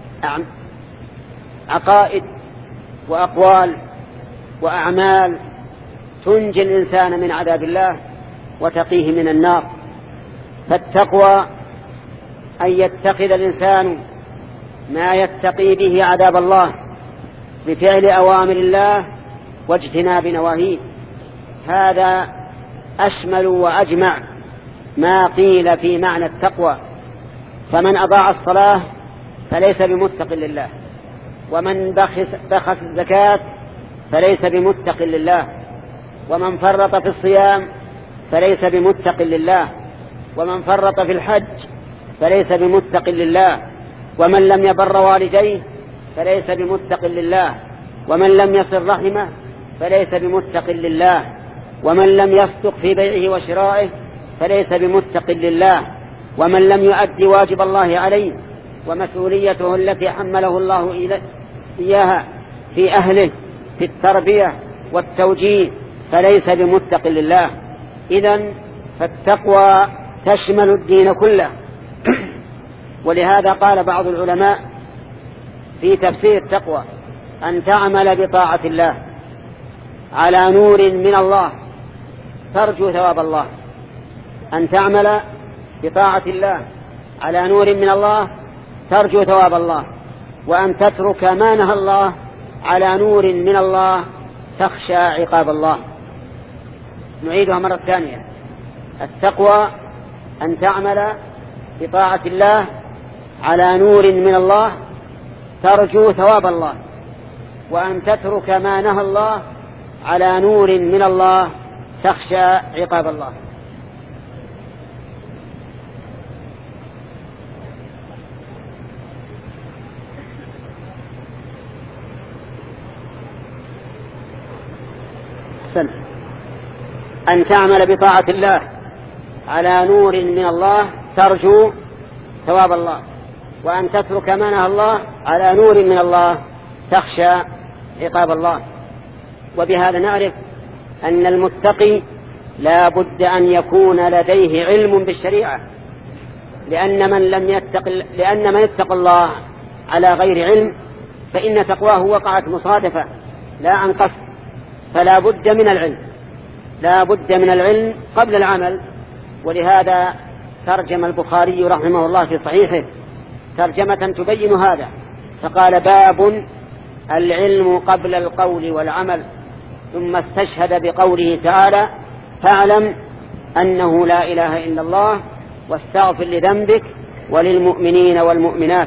عقائد وأقوال وأعمال تنجي الإنسان من عذاب الله وتقيه من النار. فالتقوى أن يتخذ الإنسان ما يتقي به عذاب الله بفعل أوامر الله واجتناب نواهيه. هذا أشمل وأجمع ما قيل في معنى التقوى. فمن أضاع الصلاة فليس بمتق لله، ومن بخس, بخس الزكاة فليس بمتق لله، ومن فرط في الصيام فليس بمتق لله، ومن فرط في الحج فليس بمتق لله، ومن لم يبر والديه فليس بمتق لله، ومن لم يصل رحمه فليس بمتق لله، ومن لم يصدق في بيعه وشرائه فليس بمتق لله، ومن لم يؤدي واجب الله عليه ومسؤوليته التي حمله الله إياها في أهله في التربية والتوجيه فليس بمتق لله. إذن فالتقوى تشمل الدين كله. ولهذا قال بعض العلماء في تفسير التقوى: أن تعمل بطاعة الله على نور من الله ترجو ثواب الله. أن تعمل بطاعة الله على نور من الله ترجو ثواب الله، وأن تترك ما نهى الله على نور من الله تخشى عقاب الله. نعيدها مرة ثانية: التقوى أن تعمل بطاعة الله على نور من الله ترجو ثواب الله، وأن تترك ما نهى الله على نور من الله تخشى عقاب الله. سنة. أن تعمل بطاعة الله على نور من الله ترجو ثواب الله، وأن تترك ما نهى الله على نور من الله تخشى عقاب الله. وبهذا نعرف أن المتقي لا بد أن يكون لديه علم بالشريعة، لأن من لم يتق لأن من اتقى الله على غير علم فإن تقواه وقعت مصادفة لا عن قصد، فلا بد من العلم، لا بد من العلم قبل العمل. ولهذا ترجم البخاري رحمه الله في صحيحه ترجمة تبين هذا، فقال: باب العلم قبل القول والعمل، ثم استشهد بقوله تعالى: فاعلم أنه لا إله إلا الله واستغفر لذنبك وللمؤمنين والمؤمنات.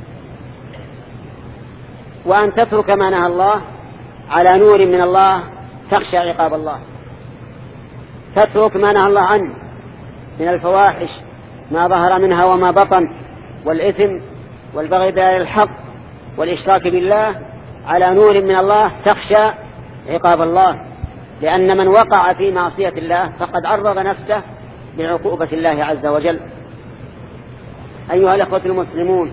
وأن تترك ما نهى الله على نور من الله تخشى عقاب الله. تترك ما نهى الله عنه من الفواحش ما ظهر منها وما بطن، والإثم والبغي بغير الحق والإشراك بالله على نور من الله تخشى عقاب الله، لأن من وقع في معصية الله فقد عرض نفسه لعقوبة الله عز وجل. أيها الأخوة المسلمون،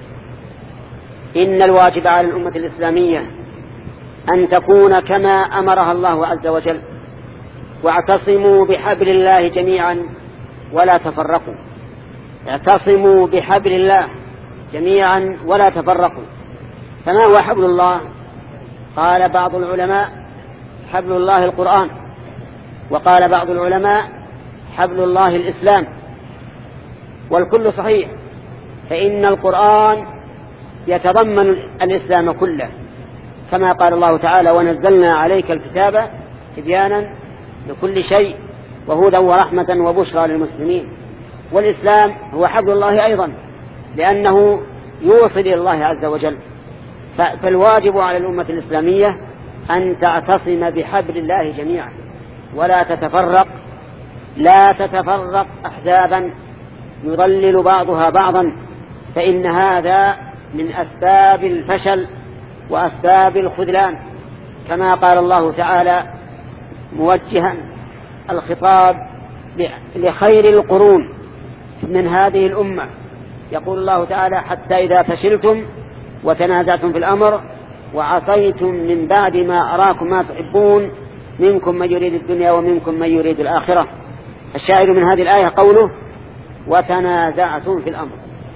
إن الواجب على الأمة الإسلامية أن تكون كما أمرها الله عز وجل: واعتصموا بحبل الله جميعا ولا تفرقوا. اعتصموا بحبل الله جميعا ولا تفرقوا. فما هو حبل الله؟ قال بعض العلماء: حبل الله القرآن، وقال بعض العلماء: حبل الله الإسلام. والكل صحيح، فإن القرآن يتضمن الإسلام كله، كما قال الله تعالى: ونزلنا عليك الكتاب تبيانا لكل شيء وهدى ورحمة وبشرى للمسلمين. والإسلام هو حبل الله أيضا، لأنه يوصل إلى الله عز وجل. فالواجب على الأمة الإسلامية أن تعتصم بحبل الله جميعا ولا تتفرق، لا تتفرق أحزابا يضلل بعضها بعضا، فإن هذا من أسباب الفشل وأسباب الخذلان، كما قال الله تعالى موجها الخطاب لخير القرون من هذه الأمة. يقول الله تعالى: حتى إذا فشلتم وتنازعتم في الأمر وعصيتم من بعد ما أراكم ما تحبون منكم من يريد الدنيا ومنكم من يريد الآخرة. الشاهد من هذه الآية قوله: وتنازعتم في الأمر.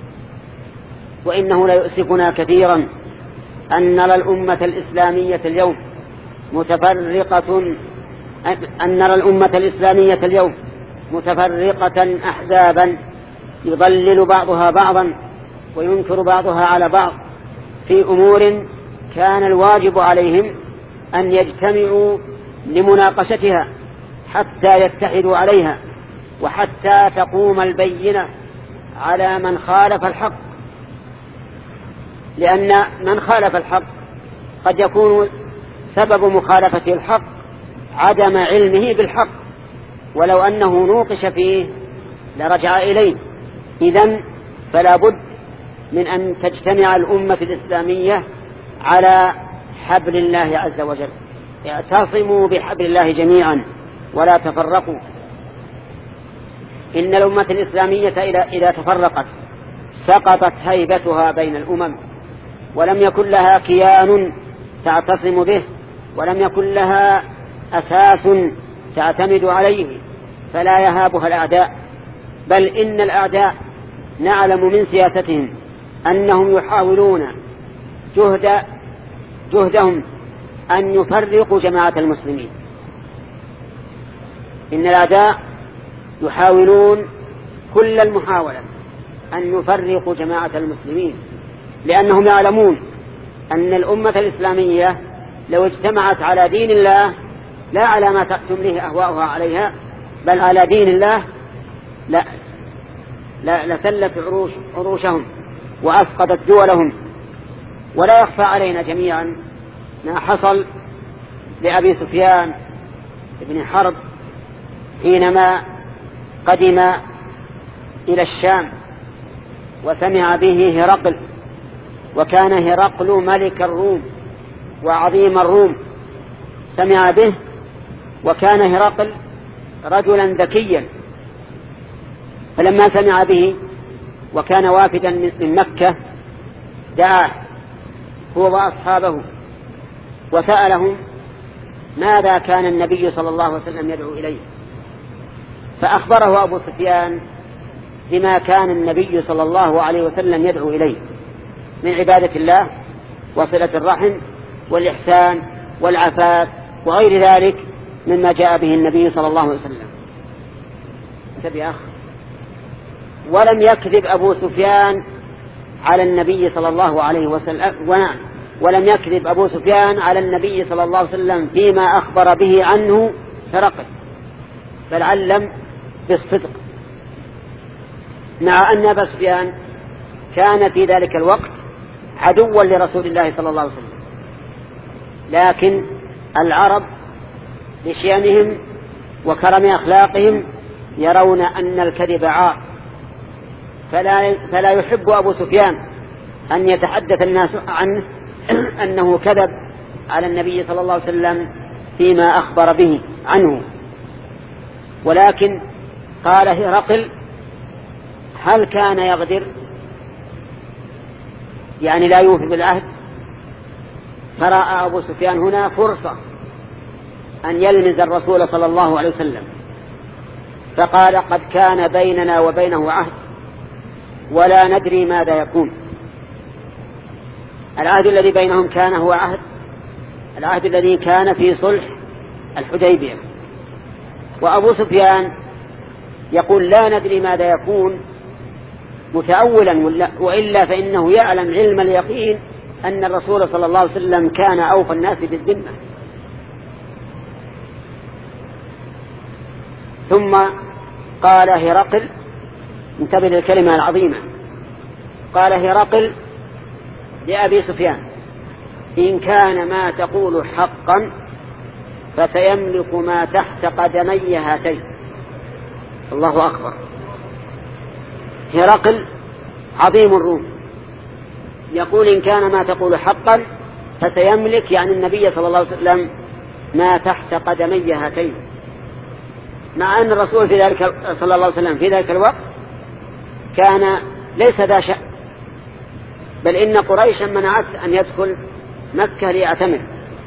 وإنه ليؤسفنا كثيرا أن نرى الأمة الإسلامية اليوم متفرقة أن نرى الأمة الإسلامية اليوم متفرقة أحزابا يضلل بعضها بعضا وينكر بعضها على بعض في أمور كان الواجب عليهم أن يجتمعوا لمناقشتها حتى يتحدوا عليها، وحتى تقوم البينة على من خالف الحق. لأن من خالف الحق قد يكون سبب مخالفته الحق عدم علمه بالحق، ولو أنه نوقش فيه لرجع إليه. إذن فلا بد من أن تجتمع الأمة الإسلامية على حبل الله عز وجل. اعتصموا بحبل الله جميعا ولا تفرقوا. إن الأمة الإسلامية إذا تفرقت سقطت هيبتها بين الأمم، ولم يكن لها كيان تعتصم به، ولم يكن لها أساس تعتمد عليه، فلا يهابها الأعداء. بل إن الأعداء نعلم من سياستهم أنهم يحاولون جهد جهدهم أن يفرقوا جماعة المسلمين. إن الأعداء يحاولون كل المحاولة أن يفرقوا جماعة المسلمين، لأنهم يعلمون أن الأمة الإسلامية لو اجتمعت على دين الله لا على ما تمليه أهواؤها عليها، بل على دين الله لا لا لسلت عروش عروشهم وأسقطت دولهم. ولا يخفى علينا جميعا ما حصل لأبي سفيان بن حرب حينما قدم إلى الشام وسمع به هرقل، وكان هرقل ملك الروم وعظيم الروم، سمع به، وكان هرقل رجلا ذكيا، فلما سمع به وكان وافدا من مكة دعاه هو وأصحابه وسألهم ماذا كان النبي صلى الله عليه وسلم يدعو إليه، فأخبره أبو سفيان بما كان النبي صلى الله عليه وسلم يدعو إليه من عبادة الله وصلة الرحم والإحسان والعفاف وغير ذلك مما جاء به النبي صلى الله عليه وسلم. انتبه أخ. ولم يكذب أبو سفيان على النبي صلى الله عليه وسلم، ولم يكذب أبو سفيان على النبي صلى الله عليه وسلم فيما أخبر به عنه هرقل، بل علم بالصدق، مع أن أبا سفيان كان في ذلك الوقت عدوا لرسول الله صلى الله عليه وسلم، لكن العرب لشيمهم وكرم أخلاقهم يرون أن الكذب عار، فلا, فلا يحب أبو سفيان أن يتحدث الناس عنه أنه كذب على النبي صلى الله عليه وسلم فيما أخبر به عنه. ولكن قال هرقل هل كان يغدر، يعني لا يوفي بالعهد؟ فرأى أبو سفيان هنا فرصة أن يلمز الرسول صلى الله عليه وسلم، فقال قد كان بيننا وبينه عهد ولا ندري ماذا يكون. العهد الذي بينهم كان هو عهد العهد الذي كان في صلح الحديبية، وأبو سفيان يقول لا ندري ماذا يكون متأولا، وإلا فإنه يعلم علم اليقين أن الرسول صلى الله عليه وسلم كان أوفى الناس بالذمة. ثم قال هرقل، انتبه للكلمة العظيمة، قال هرقل لأبي سفيان إن كان ما تقول حقا فسيملك ما تحت قدمي هاتين. الله أكبر. هرقل عظيم الروم يقول إن كان ما تقول حقا فسيملك، يعني النبي صلى الله عليه وسلم، ما تحت قدمي هاتين، مع أن الرسول في ذلك صلى الله عليه وسلم في ذلك الوقت كان ليس ذا شأن، بل إن قريشا منعت أن يدخل مكة ليعتمر.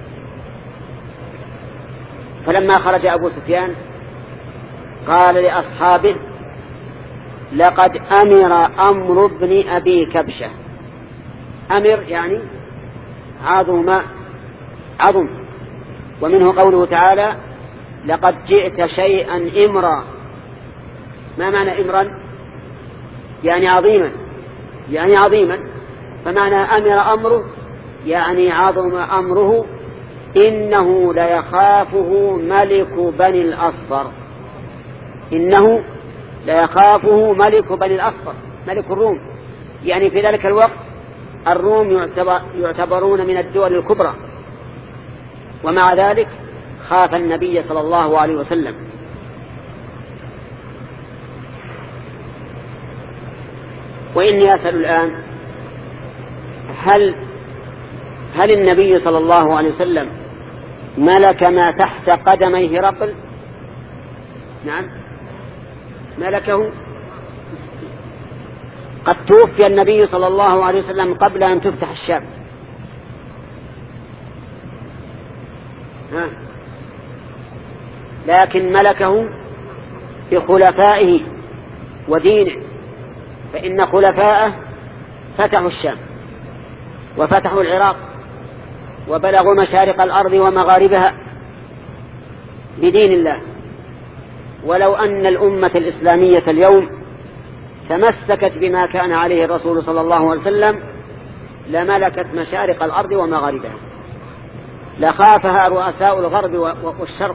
فلما خرج أبو سفيان قال لأصحابه لقد أمر أمر ابن أبي كبشة. أمر يعني عظم عظم، ومنه قوله تعالى لقد جئت شيئا إمرا. ما معنى إمرا؟ يعني عظيما، يعني عظيما. فمعنى أمر أمره يعني عظم أمره، إنه ليخافه ملك بني الأصفر. إنه ليخافه ملك بني الأصفر، ملك الروم، يعني في ذلك الوقت الروم يعتبر يعتبرون من الدول الكبرى، ومع ذلك خاف النبي صلى الله عليه وسلم. وإني أسأل الآن هل هل النبي صلى الله عليه وسلم ملك ما تحت قدمي هرقل؟ نعم ملكه. قد توفي النبي صلى الله عليه وسلم قبل أن تفتح الشام، ها. لكن ملكه بخلفائه ودينه، فإن خلفائه فتحوا الشام وفتحوا العراق وبلغوا مشارق الأرض ومغاربها بدين الله. ولو أن الأمة الإسلامية اليوم تمسكت بما كان عليه الرسول صلى الله عليه وسلم لملكت مشارق الأرض ومغاربها، لخافها رؤساء الغرب والشرق.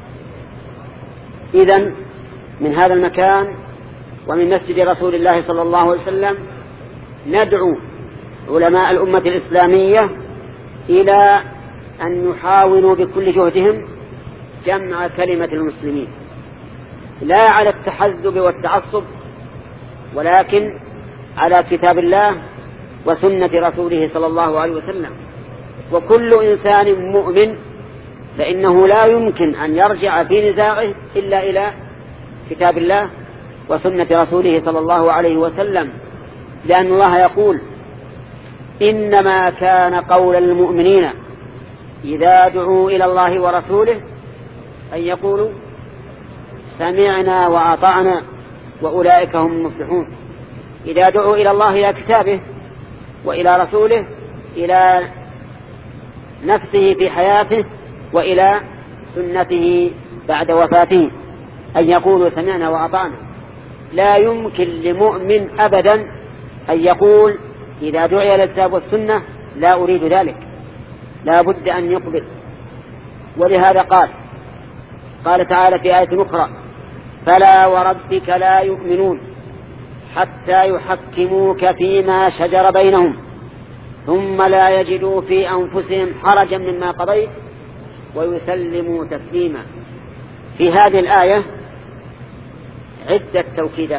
إذن من هذا المكان ومن مسجد رسول الله صلى الله عليه وسلم ندعو علماء الأمة الإسلامية إلى أن يحاولوا بكل جهدهم جمع كلمة المسلمين، لا على التحزب والتعصب، ولكن على كتاب الله وسنة رسوله صلى الله عليه وسلم. وكل إنسان مؤمن فإنه لا يمكن أن يرجع في نزاعه إلا إلى كتاب الله وسنة رسوله صلى الله عليه وسلم، لأن الله يقول: إنما كان قول المؤمنين إذا دعوا إلى الله ورسوله أن يقولوا سمعنا وأطعنا وأولئك هم المفلحون. إذا دعوا إلى الله إلى كتابه وإلى رسوله، إلى نفسه في حياته وإلى سنته بعد وفاته، أن يقولوا سمعنا وأطعنا. لا يمكن لمؤمن أبدا أن يقول إذا دعي إلى الكتاب والسنة لا أريد ذلك، لا بد أن يقبل. ولهذا قال قال تعالى في آية أخرى: فلا وربك لا يؤمنون حتى يحكموك فيما شجر بينهم ثم لا يجدوا في أنفسهم حرجا مما قضيت ويسلموا تسليما. في هذه الآية عدة توكيدات،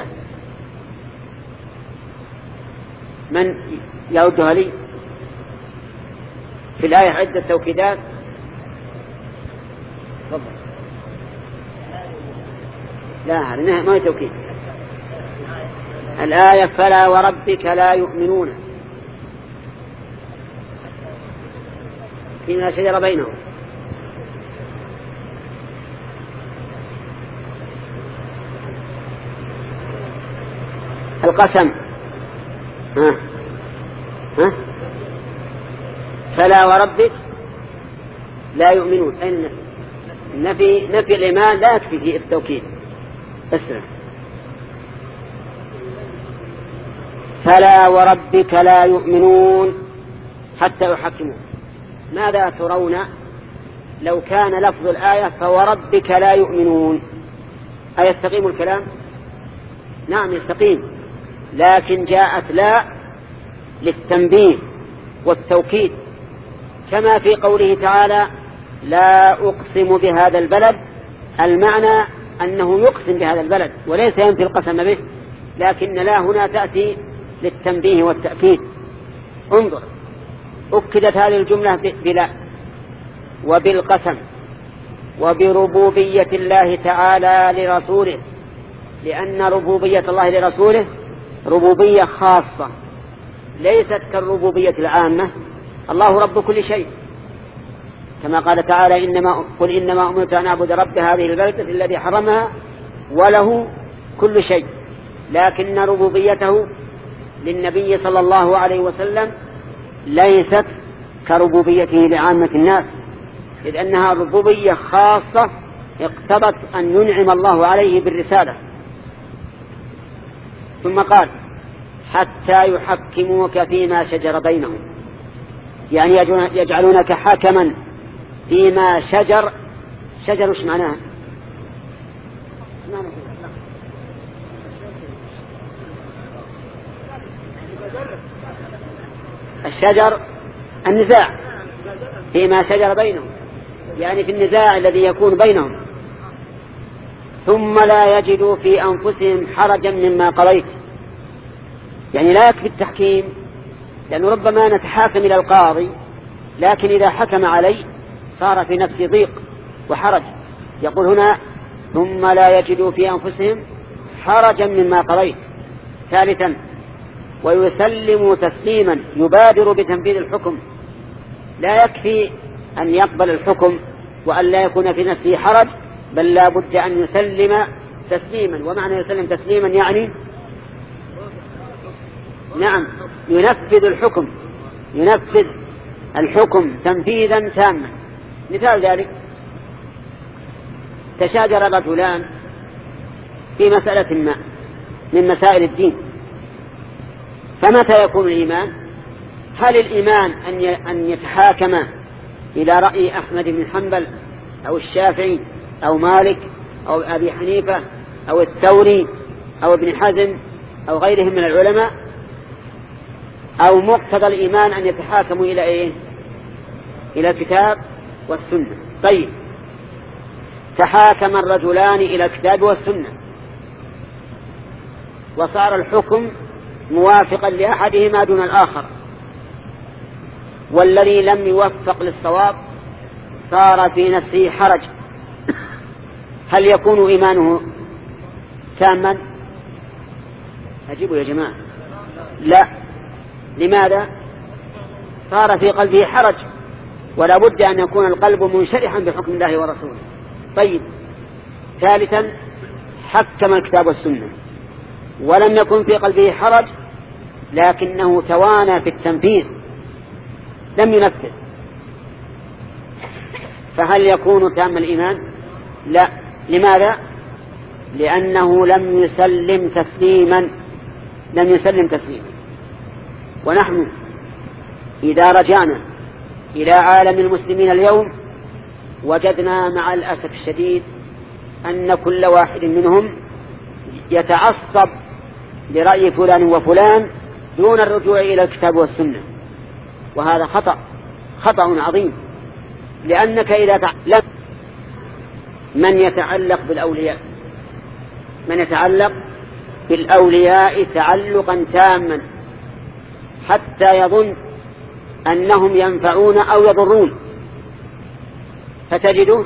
من يودها لي؟ في الآية عدة توكيدات. لا، هذا ما هي توكيد. الآية: فلا وربك لا يؤمنون فيما شجر بينهم. القسم ها ها فلا وربك لا يؤمنون. أين النفي؟ النفي نفي الإيمان لا يكفي في التوكيد. اسمع: فلا وربك لا يؤمنون حتى يحكمون. ماذا ترون لو كان لفظ الآية فوربك لا يؤمنون؟ أيستقيم الكلام؟ نعم يستقيم، لكن جاءت لا للتنبيه والتوكيد، كما في قوله تعالى: لا أقسم بهذا البلد. المعنى أنه يقسم بهذا البلد وليس ينفي القسم به، لكن لا هنا تأتي للتنبيه والتأكيد. انظر، أكدت هذه الجملة بلا وبالقسم وبربوبية الله تعالى لرسوله، لأن ربوبية الله لرسوله ربوبية خاصة ليست كالربوبية العامة. الله رب كل شيء، كما قال تعالى: إنما قل إنما أمرت أن أعبد رب هذه البلدة الذي حرمها وله كل شيء. لكن ربوبيته للنبي صلى الله عليه وسلم ليست كربوبيته لعامة الناس، إذ أنها ربوبية خاصة اقتضت أن ينعم الله عليه بالرسالة. ثم قال: حتى يحكموك فيما شجر بينهم، يعني يجعلونك حكما فيما شجر. شجر وش معناها؟ الشجر النزاع، فيما شجر بينهم، يعني في النزاع الذي يكون بينهم. ثم لا يجدوا في أنفسهم حرجا مما قضيت، يعني لا يكفي التحكيم، لأنه ربما نتحاكم إلى القاضي، لكن إذا حكم علي صار في نفسي ضيق وحرج. يقول هنا: ثم لا يجدوا في أنفسهم حرجا مما قضيت. ثالثا: ويسلموا تسليما، يبادر بتنفيذ الحكم. لا يكفي أن يقبل الحكم وأن لا يكون في نفسه حرج، بل لا بد أن يسلم تسليما. ومعنى يسلم تسليما يعني نعم ينفذ الحكم، ينفذ الحكم تنفيذا تاما. مثال ذلك: تشاجر رجلان في مسألة ما من مسائل الدين، فمتى يكون الإيمان؟ هل الإيمان أن يتحاكم إلى رأي أحمد بن حنبل أو الشافعي أو مالك أو أبي حنيفة أو الثوري أو ابن حزم أو غيرهم من العلماء، أو مقتضى الإيمان أن يتحاكموا إلى إيه؟ إلى الكتاب والسنة. طيب، تحاكم الرجلان إلى الكتاب والسنة وصار الحكم موافقا لأحدهما دون الآخر، والذي لم يوفق للصواب صار في نفسه حرج، هل يكون إيمانه تاما؟ أجيبوا يا جماعة. لا. لماذا؟ صار في قلبه حرج، ولا بد أن يكون القلب منشرحا بحكم الله ورسوله. طيب، ثالثا حكم الكتاب والسنة ولم يكن في قلبه حرج، لكنه توانى في التنفيذ، لم ينفذ، فهل يكون تام الإيمان؟ لا. لماذا؟ لأنه لم يسلم تسليما، لم يسلم تسليما. ونحن إذا رجعنا إلى عالم المسلمين اليوم وجدنا مع الأسف الشديد أن كل واحد منهم يتعصب لرأي فلان وفلان دون الرجوع إلى الكتاب والسنة، وهذا خطأ خطأ عظيم. لأنك إذا تعلق من يتعلق بالأولياء من يتعلق بالأولياء تعلقا تاما حتى يظن أنهم ينفعون أو يضرون، فتجده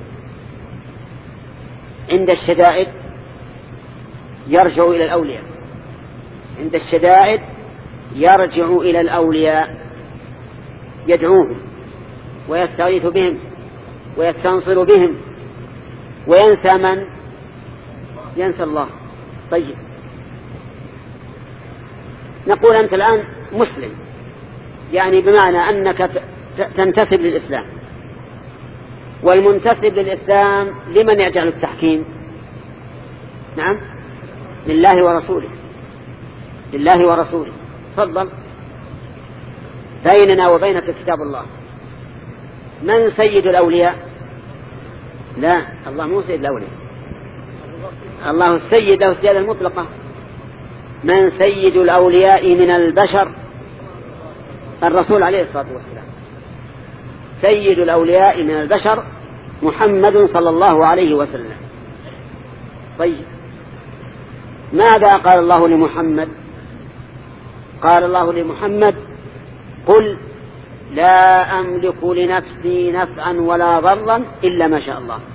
عند الشدائد يرجع إلى الأولياء، عند الشدائد يرجع إلى الأولياء يدعوهم ويستغيث بهم ويستنصر بهم، وينسى من؟ ينسى الله. طيب، نقول أنت الآن مسلم، يعني بمعنى أنك تنتسب للإسلام، والمنتسب للإسلام لمن يجعل التحكيم؟ نعم، لله ورسوله، لله ورسوله. تفضل. بيننا وبينك كتاب الله. من سيد الأولياء؟ لا، الله مو سيد الأولياء، الله السيد له السيادة المطلقة. من سيد الأولياء من البشر؟ الرسول عليه الصلاة والسلام. سيد الأولياء من البشر محمد صلى الله عليه وسلم. طيب، ماذا قال الله لمحمد؟ قال الله لمحمد: قل لا أملك لنفسي نفعا ولا ضرا إلا ما شاء الله.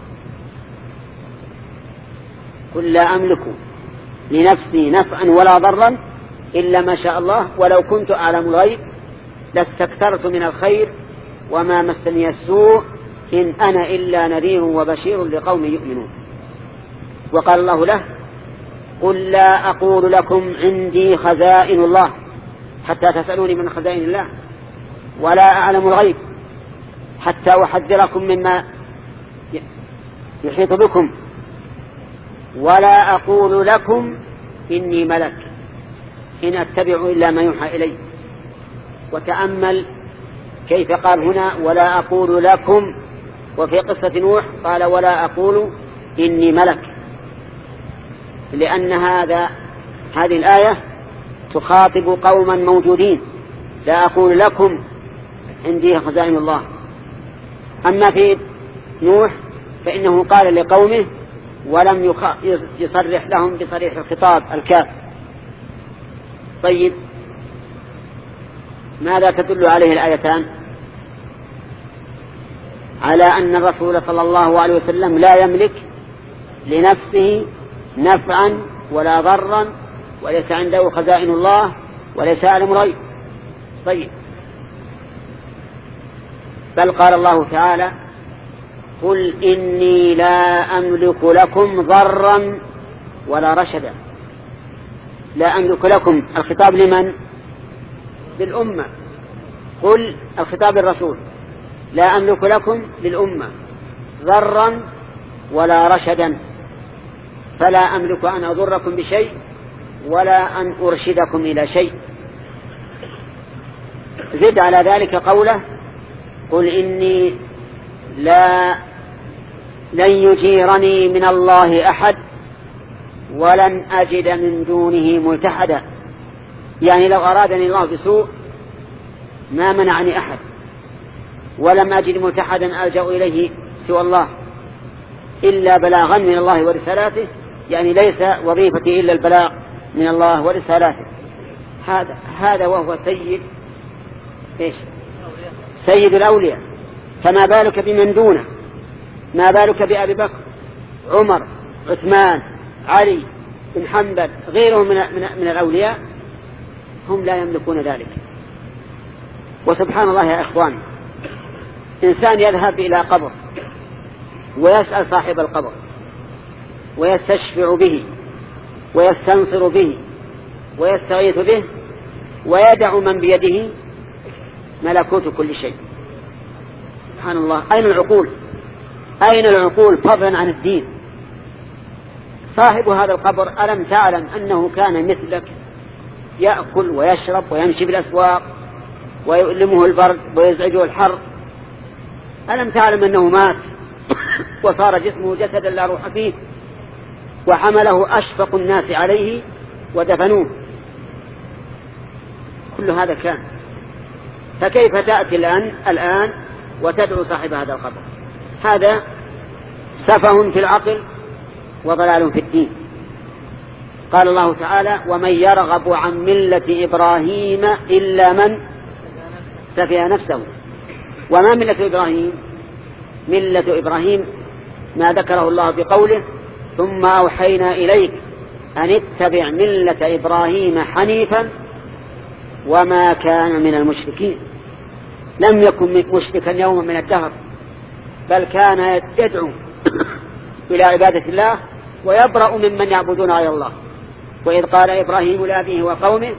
قل لا أملك لنفسي نفعا ولا ضرا إلا ما شاء الله ولو كنت أعلم الغيب لاستكثرت من الخير وما مسني السوء إن أنا إلا نذير وبشير لقوم يؤمنون. وقال الله له: قل لا أقول لكم عندي خزائن الله حتى تسألوني من خزائن الله ولا أعلم الغيب حتى أحذركم مما يحيط بكم ولا أقول لكم إني ملك إن أتبع إلا ما يوحى إلي. وتأمل كيف قال هنا ولا أقول لكم، وفي قصة نوح قال ولا أقول إني ملك، لأن هذا هذه الآية تخاطب قوما موجودين. لا أقول لكم عندي خزائن الله. أما في نوح فإنه قال لقومه ولم يصرح لهم بصريح الخطاب الكاف. طيب، ماذا تدل عليه الآيتان؟ على أن الرسول صلى الله عليه وسلم لا يملك لنفسه نفعا ولا ضرا وليس عنده خزائن الله وليس يعلم الغيب. طيب، بل قال الله تعالى: قل إني لا أملك لكم ضرا ولا رشدا. لا أملك لكم، الخطاب لمن؟ للأمة. قل الخطاب للرسول. لا أملك لكم للأمة ضرا ولا رشدا، فلا أملك أن أضركم بشيء ولا أن أرشدكم إلى شيء. زد على ذلك قوله: قل إني لا لن يجيرني من الله أحد ولن أجد من دونه ملتحدا. يعني لو أرادني الله بسوء ما منعني أحد ولم أجد ملتحدا ألجأ إليه سوى الله إلا بلاغا من الله ورسالاته، يعني ليس وظيفتي إلا البلاغ من الله ورسالاته. هذا هذا وهو سيد إيش؟ سيد الأولياء. فما بالك بمن دونه؟ ما بالك بأبي بكر، عمر، عثمان، علي بن حنبل، غيرهم من, من, من الأولياء؟ هم لا يملكون ذلك. وسبحان الله يا إخوان، إنسان يذهب إلى قبر ويسأل صاحب القبر ويستشفع به ويستنصر به ويستغيث به ويدع من بيده ملكوت كل شيء. سبحان الله، أين العقول؟ أين العقول فضلا عن الدين؟ صاحب هذا القبر ألم تعلم أنه كان مثلك يأكل ويشرب ويمشي بالأسواق ويؤلمه البرد ويزعجه الحر؟ ألم تعلم أنه مات وصار جسمه جسدا لا روح فيه وحمله أشفق الناس عليه ودفنوه؟ كل هذا كان. فكيف تأتي الآن الآن وتدعو صاحب هذا القبر؟ هذا سفه في العقل وضلال في الدين. قال الله تعالى: ومن يرغب عن ملة إبراهيم إلا من سفه نفسه. وما ملة إبراهيم؟ ملة إبراهيم ما ذكره الله بقوله: ثم أوحينا إليك أن اتبع ملة إبراهيم حنيفا وما كان من المشركين. لم يكن مشركا يوما من الدهر، بل كان يدعو إلى عبادة الله ويبرأ ممن يعبدون غير الله. وإذ قال إبراهيم لأبيه وقومه: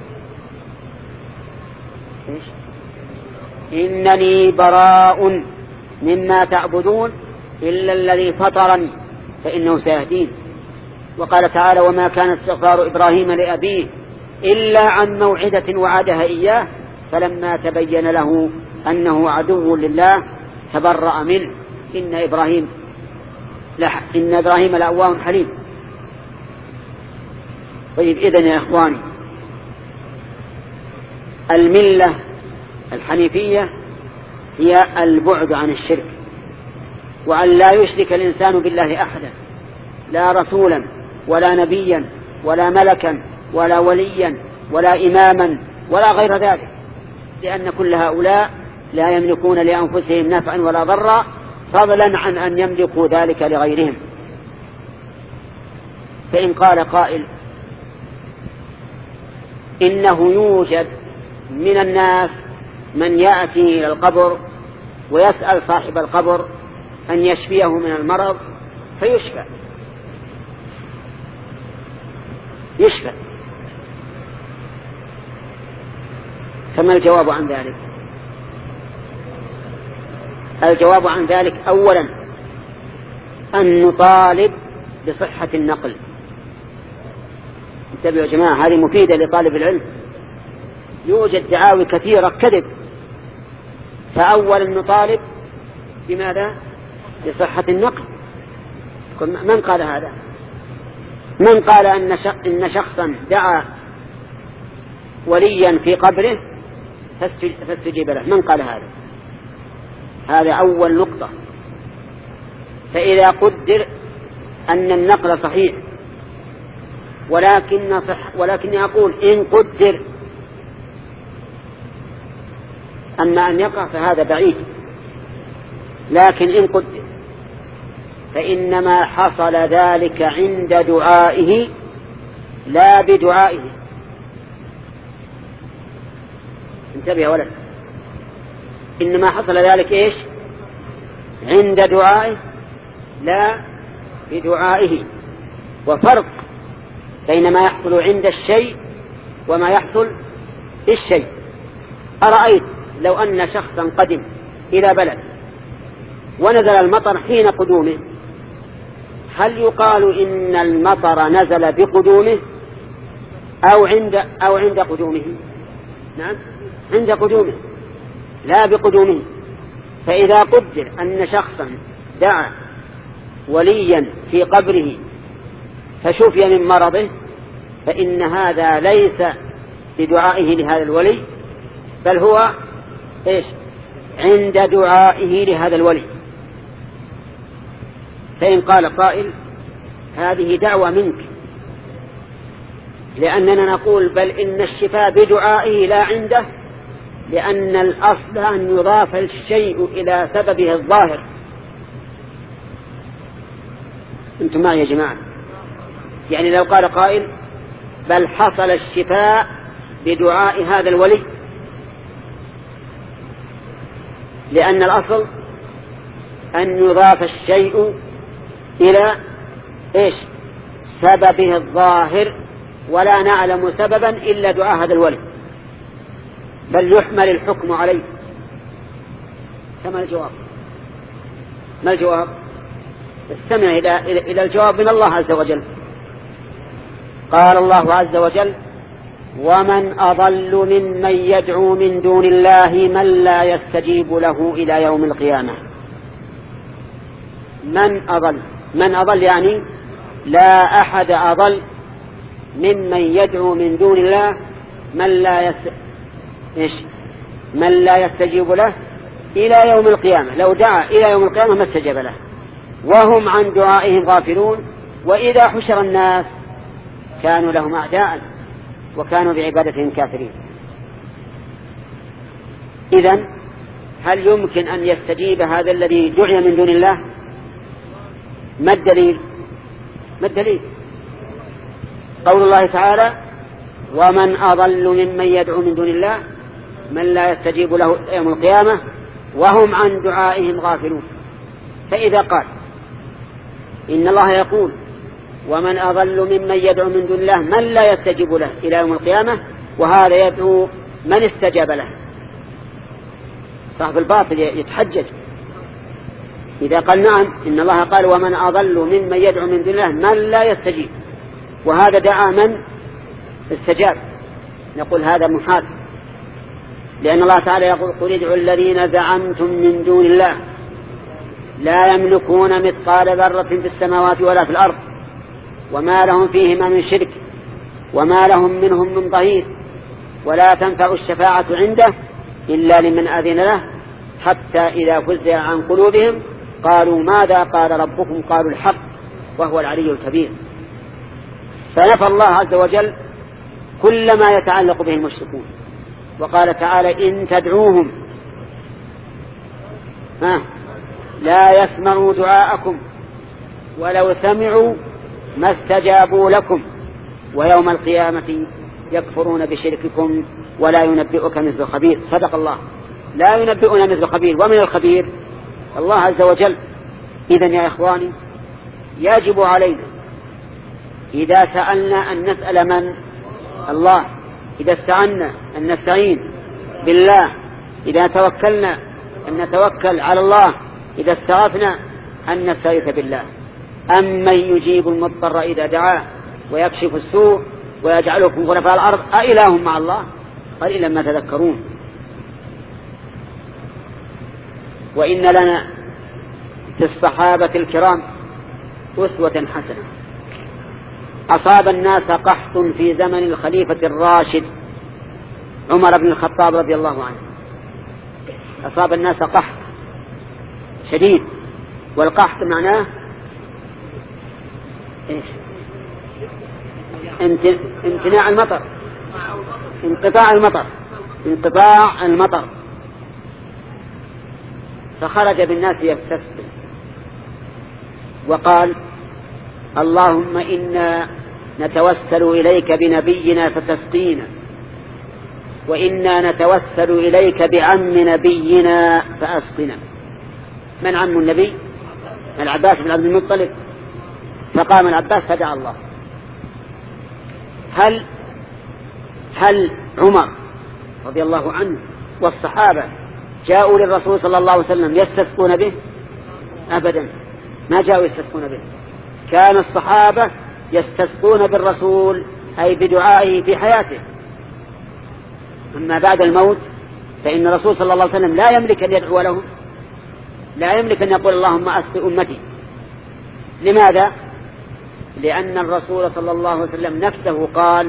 إنني براء مما تعبدون إلا الذي فطرني فإنه سيهدين. وقال تعالى: وما كان استغفار إبراهيم لأبيه إلا عن موعدة وعدها إياه فلما تبين له أنه عدو لله تبرأ منه إن إبراهيم لح إن إبراهيم لأواه حليم. طيب، إذن يا إخواني، الملة الحنيفية هي البعد عن الشرك، وأن لا يشرك الإنسان بالله أحدا، لا رسولا ولا نبيا ولا ملكا ولا وليا ولا إماما ولا غير ذلك، لأن كل هؤلاء لا يملكون لأنفسهم نفعا ولا ضرا، فضلا عن أن يملكوا ذلك لغيرهم. فإن قال قائل: إنه يوجد من الناس من يأتي إلى القبر ويسأل صاحب القبر أن يشفيه من المرض فيشفى، يشفى، فما الجواب عن ذلك؟ الجواب عن ذلك أولا أن نطالب بصحة النقل. انتبهوا يا جماعة، هذه مفيدة لطالب العلم. يوجد دعاوي كثيرة كذب، فأولا نطالب بماذا؟ بصحة النقل. من قال هذا؟ من قال أن شخصا دعا وليا في قبره فاستجيب له؟ من قال هذا؟ هذا أول نقطة. فإذا قدر أن النقل صحيح، ولكن صح ولكن أقول إن قدر أما أن يقع فهذا بعيد، لكن إن قدر فإنما حصل ذلك عند دعائه لا بدعائه. انتبه يا ولد، إنما حصل ذلك إيش؟ عند دعائه لا بدعائه. وفرق بين ما يحصل عند الشيء وما يحصل بالشيء. أرأيت لو أن شخصا قدم إلى بلد ونزل المطر حين قدومه، هل يقال إن المطر نزل بقدومه أو عند أو عند قدومه؟ نعم، عند قدومه لا بقدومه. فإذا قدر أن شخصا دعا وليا في قبره فشفي من مرضه، فإن هذا ليس بدعائه لهذا الولي، بل هو إيش؟ عند دعائه لهذا الولي. فإن قال قائل هذه دعوة منك، لأننا نقول بل إن الشفاء بدعائه لا عنده، لأن الأصل أن يضاف الشيء إلى سببه الظاهر. أنتم معي يا جماعة؟ يعني لو قال قائل بل حصل الشفاء بدعاء هذا الولي، لأن الأصل أن يضاف الشيء إلى إيش؟ سببه الظاهر، ولا نعلم سببا إلا دعاء هذا الولي، بل يحمل الحكم عليه. كما الجواب؟ ما الجواب؟ استمع إلى, إلى الجواب من الله عز وجل. قال الله عز وجل ومن أضل ممن يدعو من دون الله من لا يستجيب له إلى يوم القيامة. من أضل، من أضل يعني لا أحد أضل ممن يدعو من دون الله من لا يس... إيش؟ من لا يستجيب له إلى يوم القيامة. لو دعا إلى يوم القيامة ما استجاب له، وهم عن دعائهم غافلون، وإذا حشر الناس كانوا لهم أعداء وكانوا بعبادتهم كافرين. إذن هل يمكن أن يستجيب هذا الذي دعي من دون الله؟ ما الدليل؟ ما الدليل؟ قول الله تعالى ومن أضل ممن يدعو من دون الله من لا يستجيب له يوم القيامة وهم عن دعائهم غافلون. فإذا قال إن الله يقول ومن أضل ممن يدعو من دون الله من لا يستجيب له إلى يوم القيامة، وهذا يدعو من استجاب له، صاحب الباطل يتحجج. إذا قال نعم إن الله قال ومن أضل ممن يدعو من دون الله من لا يستجيب، وهذا دعا من استجاب، نقول هذا محال، لأن الله تعالى يقول قل ادعوا الذين زعمتم من دون الله لا يملكون مثقال ذرة في السماوات ولا في الأرض وما لهم فيهما من شرك وما لهم منهم من ظهير ولا تنفع الشفاعة عنده إلا لمن أذن له حتى إذا فزع عن قلوبهم قالوا ماذا قال ربكم قالوا الحق وهو العلي الكبير. فنفى الله عز وجل كل ما يتعلق به المشركون، وقال تعالى إن تدعوهم ها لا يسمعوا دعاءكم ولو سمعوا ما استجابوا لكم ويوم القيامة يكفرون بشرككم ولا ينبئك مثل خبير. صدق الله، لا ينبئنا مثل خبير، ومن الخبير الله عز وجل. إذن يا إخواني يجب علينا إذا سألنا أن نسأل من؟ الله. إذا استعنا أن نستعين بالله. إذا توكلنا أن نتوكل على الله. إذا استغفنا أن نستغيث بالله. أمن يجيب المضطر إذا دعاه ويكشف السوء ويجعلكم خلفاء الأرض أإله مع الله قليلا ما تذكرون. وإن لنا في الصحابة الكرام أسوة حسنة. أصاب الناس قحط في زمن الخليفة الراشد عمر بن الخطاب رضي الله عنه. أصاب الناس قحط شديد، والقحط معناه إيش؟ امتناع المطر، انقطاع المطر، انقطاع المطر. فخرج بالناس يستسقي وقال اللهم إنا نتوسل إليك بنبينا فتسقينا، وإنا نتوسل إليك بعم نبينا فأسقنا. من عم النبي؟ العباس بن عبد المطلب. فقام العباس فدعا الله. هل هل عمر رضي الله عنه والصحابة جاءوا للرسول صلى الله عليه وسلم يستسقون به؟ أبدا، ما جاءوا يستسقون به. كان الصحابة يستسقون بالرسول أي بدعائه في حياته. أما بعد الموت فإن الرسول صلى الله عليه وسلم لا يملك أن يدعو لهم، لا يملك أن يقول اللهم أسق أمتي. لماذا؟ لأن الرسول صلى الله عليه وسلم نفسه قال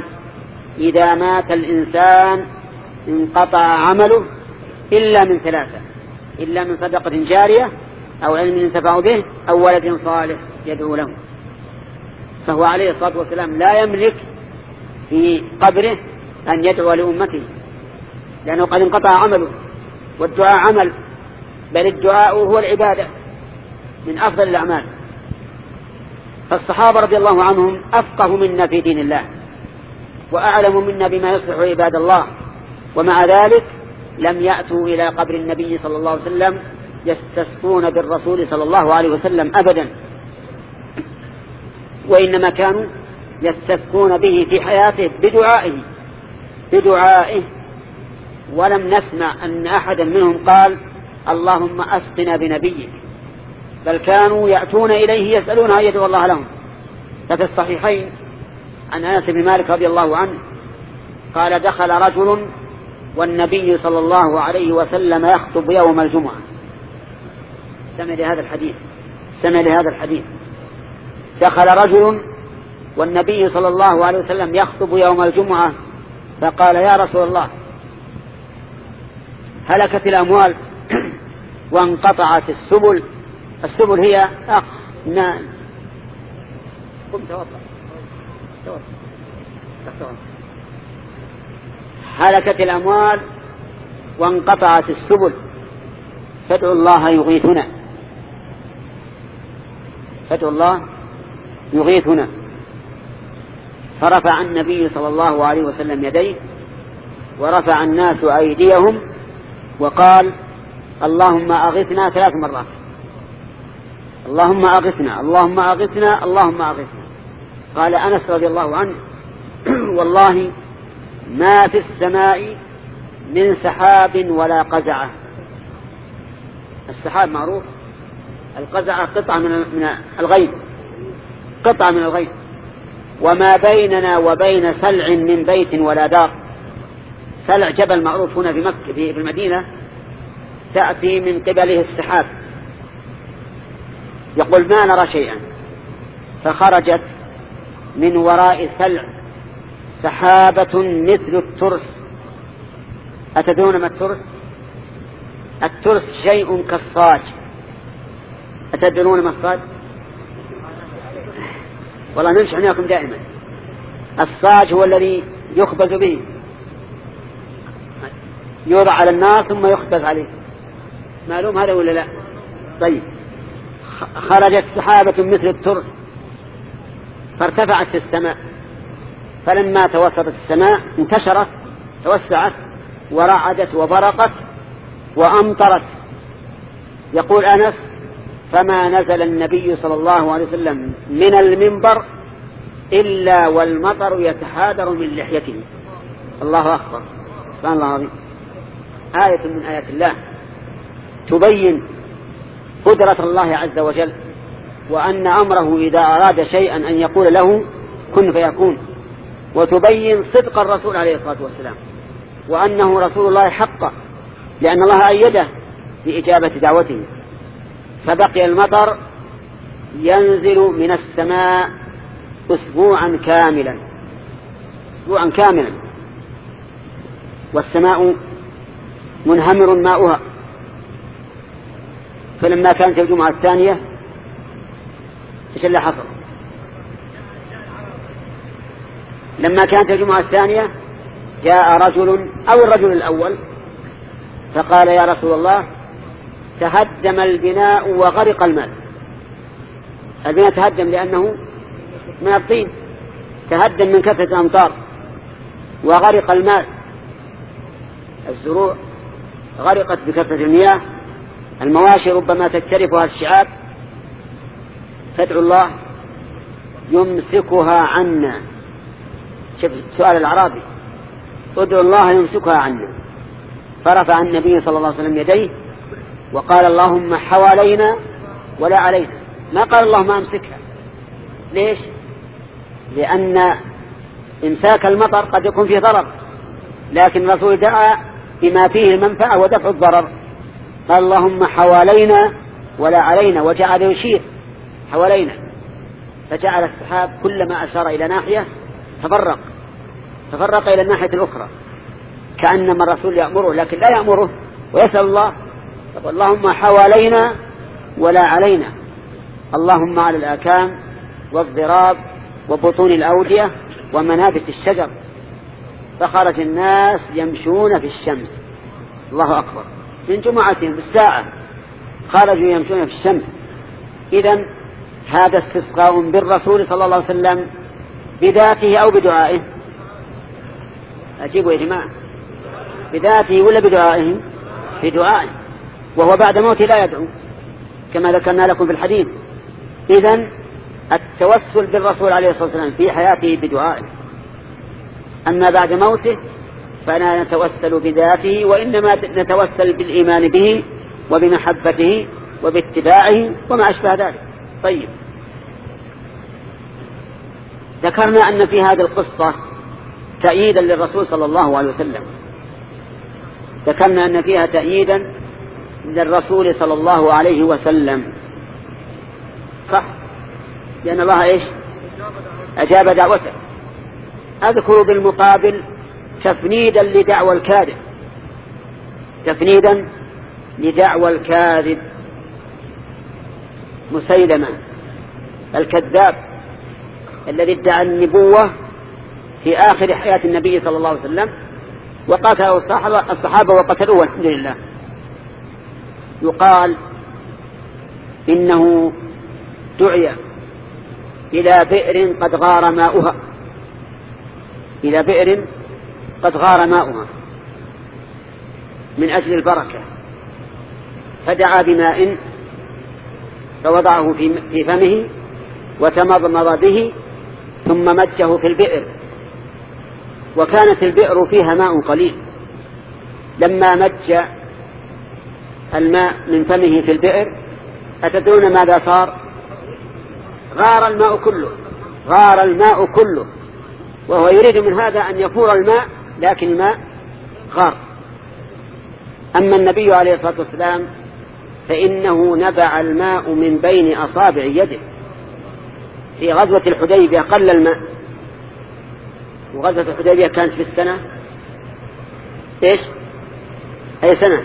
إذا مات الإنسان انقطع عمله إلا من ثلاثة: إلا من صدقة جارية أو علم ينتفع به أو ولد صالح يدعو له. فهو عليه الصلاة والسلام لا يملك في قبره أن يدعو لأمته، لأنه قد انقطع عمله، والدعاء عمل، بل الدعاء هو العبادة من أفضل الأعمال. فالصحابة رضي الله عنهم أفقه منا في دين الله وأعلم منا بما يصلح عباد الله، ومع ذلك لم يأتوا إلى قبر النبي صلى الله عليه وسلم يستسقون بالرسول صلى الله عليه وسلم أبدا، وإنما كانوا يستسقون به في حياته بدعائه بدعائه ولم نسمع أن أحدا منهم قال اللهم أسقنا بنبيك، بل كانوا يأتون إليه يسألون أن يدعو الله لهم. ففي الصحيحين عن أنس بن مالك رضي الله عنه قال دخل رجل والنبي صلى الله عليه وسلم يخطب يوم الجمعة. استمع لهذا الحديث استمع لهذا الحديث دخل رجل والنبي صلى الله عليه وسلم يخطب يوم الجمعة فقال يا رسول الله هلكت الأموال وانقطعت السبل. السبل هي أخ نان قم توضأ توضأ هلكت الأموال وانقطعت السبل فادعوا الله يغيثنا فادعوا الله يغيثنا. فرفع النبي صلى الله عليه وسلم يديه ورفع الناس أيديهم وقال اللهم أغثنا ثلاث مرات، اللهم أغثنا اللهم أغثنا اللهم أغثنا. قال أنس رضي الله عنه والله ما في السماء من سحاب ولا قزعة. السحاب معروف، القزعة قطعة من الغيث قطعة من الغيث. وما بيننا وبين سلع من بيت ولا دار. سلع جبل معروف هنا في مكة في المدينة تأتي من قبله السحاب. يقول ما نرى شيئا، فخرجت من وراء سلع سحابة مثل الترس. أتدرون ما الترس؟ الترس شيء كالصاج. أتدرون ما الصاج؟ والله نمشي عنكم دائما. الصاج هو الذي يخبز به، يوضع على النار ثم يخبز عليه. معلوم هذا ولا لا؟ طيب. خرجت سحابة مثل الترس فارتفعت في السماء، فلما توسطت السماء انتشرت توسعت ورعدت وبرقت وأمطرت. يقول أنس فما نزل النبي صلى الله عليه وسلم من المنبر إلا والمطر يتحادر من لحيته. الله أكبر، سبحان الله العظيم. آية من آيات الله تبين قدرة الله عز وجل، وأن أمره إذا أراد شيئا أن يقول له كن فيكون، وتبين صدق الرسول عليه الصلاة والسلام وأنه رسول الله حقا، لأن الله أيده بإجابة دعوته. فبقي المطر ينزل من السماء أسبوعا كاملا أسبوعا كاملا والسماء منهمر ماؤها. فلما كانت الجمعة الثانية ايش اللي حصل؟ لما كانت الجمعة الثانية جاء رجل أو الرجل الأول فقال يا رسول الله تهدم البناء وغرق الماء. البناء تهدم لأنه من الطين، تهدم من كثرة الأمطار، وغرق الماء، الزروع غرقت بكثرة المياه، المواشي ربما تجترفها الشعاب، فادعوا الله يمسكها عنا. شوف سؤال الأعرابي، ادعوا الله يمسكها عنا. فرفع النبي صلى الله عليه وسلم يديه وقال اللهم حوالينا ولا علينا، ما قال اللهم امسكها. ليش؟ لأن إمساك المطر قد يكون فيه ضرر، لكن الرسول دعا بما فيه المنفعة ودفع الضرر. قال اللهم حوالينا ولا علينا، وجعل يشير حوالينا، فجعل السحاب كلما أشار إلى ناحية تفرق تفرق إلى الناحية الأخرى، كأنما الرسول يأمره لكن لا يأمره ويسأل الله. اللهم حوالينا ولا علينا، اللهم على الآكام والضراب وبطون الأودية ومنابت الشجر. فخرج الناس يمشون في الشمس، الله أكبر، من جمعتهم بالساعة خرجوا يمشون في الشمس. إذن هذا استسقاء بالرسول صلى الله عليه وسلم بذاته أو بدعائه؟ أجيبوا يا جماعة، بذاته ولا بدعائه؟ بدعائه، وهو بعد موته لا يدعو كما ذكرنا لكم في الحديث. إذن التوسل بالرسول عليه الصلاة والسلام في حياته بدعائه، أما بعد موته فلا نتوسل بذاته، وإنما نتوسل بالإيمان به وبمحبته وباتباعه وما أشبه ذلك. طيب، ذكرنا أن في هذه القصة تأييدا للرسول صلى الله عليه وسلم، ذكرنا أن فيها تأييدا للرسول صلى الله عليه وسلم، صح؟ لأن الله إيش؟ أجاب دعوته. أذكر بالمقابل تفنيدا لدعوى الكاذب، تفنيدا لدعوى الكاذب مسيلمة الكذاب الذي ادعى النبوة في آخر حياة النبي صلى الله عليه وسلم، وقاتله الصحابة وقتلوه والحمد لله. يقال إنه دعي إلى بئر قد غار ماؤها، إلى بئر قد غار ماؤها من أجل البركة، فدعا بماء فوضعه في فمه وتمضمض به ثم مجه في البئر، وكانت البئر فيها ماء قليل. لما مج الماء من فمه في البئر أتدرون ماذا صار؟ غار الماء كله، غار الماء كله، وهو يريد من هذا أن يفور الماء، لكن الماء غار. أما النبي عليه الصلاة والسلام فإنه نبع الماء من بين أصابع يده. في غزوة الحديبية قل الماء، وغزوة الحديبية كانت في السنة إيش؟ أي سنة؟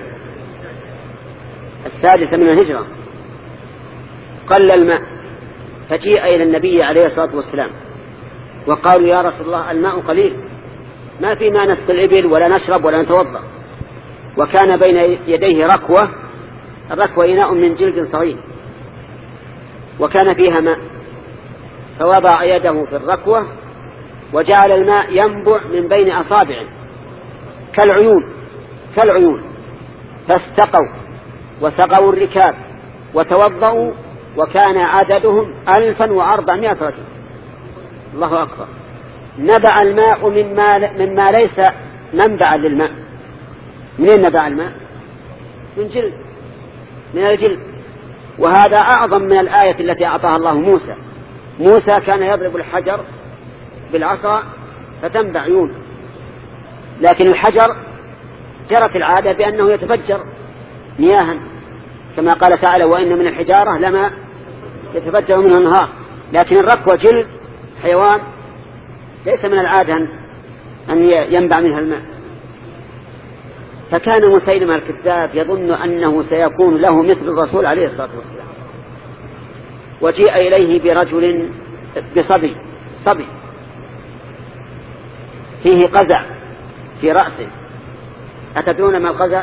السادسة من الهجرة. قل الماء، فجيء إلى النبي عليه الصلاة والسلام وقالوا يا رسول الله الماء قليل، ما في ما نسقي الإبل ولا نشرب ولا نتوضأ. وكان بين يديه ركوة، الركوة إناء من جلد صغير وكان فيها ماء، فوضع يده في الركوة وجعل الماء ينبع من بين أصابعه كالعيون كالعيون فاستقوا وسقوا الركاب وتوضأوا، وكان عددهم ألفا وأربعمائة رجل. الله أكبر. نبع الماء مما, مما ليس منبعا للماء. منين نبع الماء؟ من جلد، من الجلد. وهذا أعظم من الآية التي أعطاها الله موسى. موسى كان يضرب الحجر بالعصا فتنبع عيون، لكن الحجر جرت العادة بأنه يتفجر مياها، كما قال تعالى وإن من الحجارة لما يتفجر منه النهار. لكن الركوة جلد حيوان ليس من العادة أن ينبع منها الماء. فكان مسيلمة الكذاب يظن أنه سيكون له مثل الرسول عليه الصلاة والسلام، وجيء إليه برجل بصبي صبي فيه قزع في رأسه. أتدرون ما القزع؟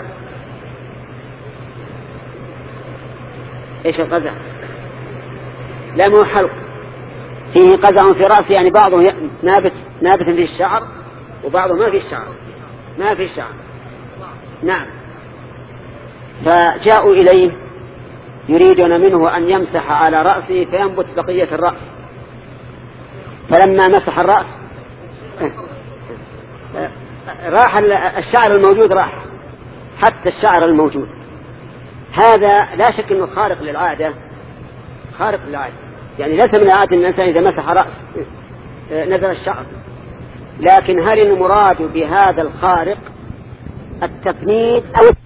إيش القزع؟ لا مو حلق، فيه قزع في رأسه، يعني بعضه نابت نابت في الشعر وبعضه ما في الشعر، ما في الشعر. نعم. فجاءوا إليه يريدون منه أن يمسح على رأسه فينبت بقية الرأس. فلما مسح الرأس راح الشعر الموجود، راح حتى الشعر الموجود. هذا لا شك أنه خارق للعادة، خارق للعادة، يعني ليس من العادة أن الإنسان إذا مسح رأس نزل الشعر. لكن هل المراد بهذا الخارق التفنيد أو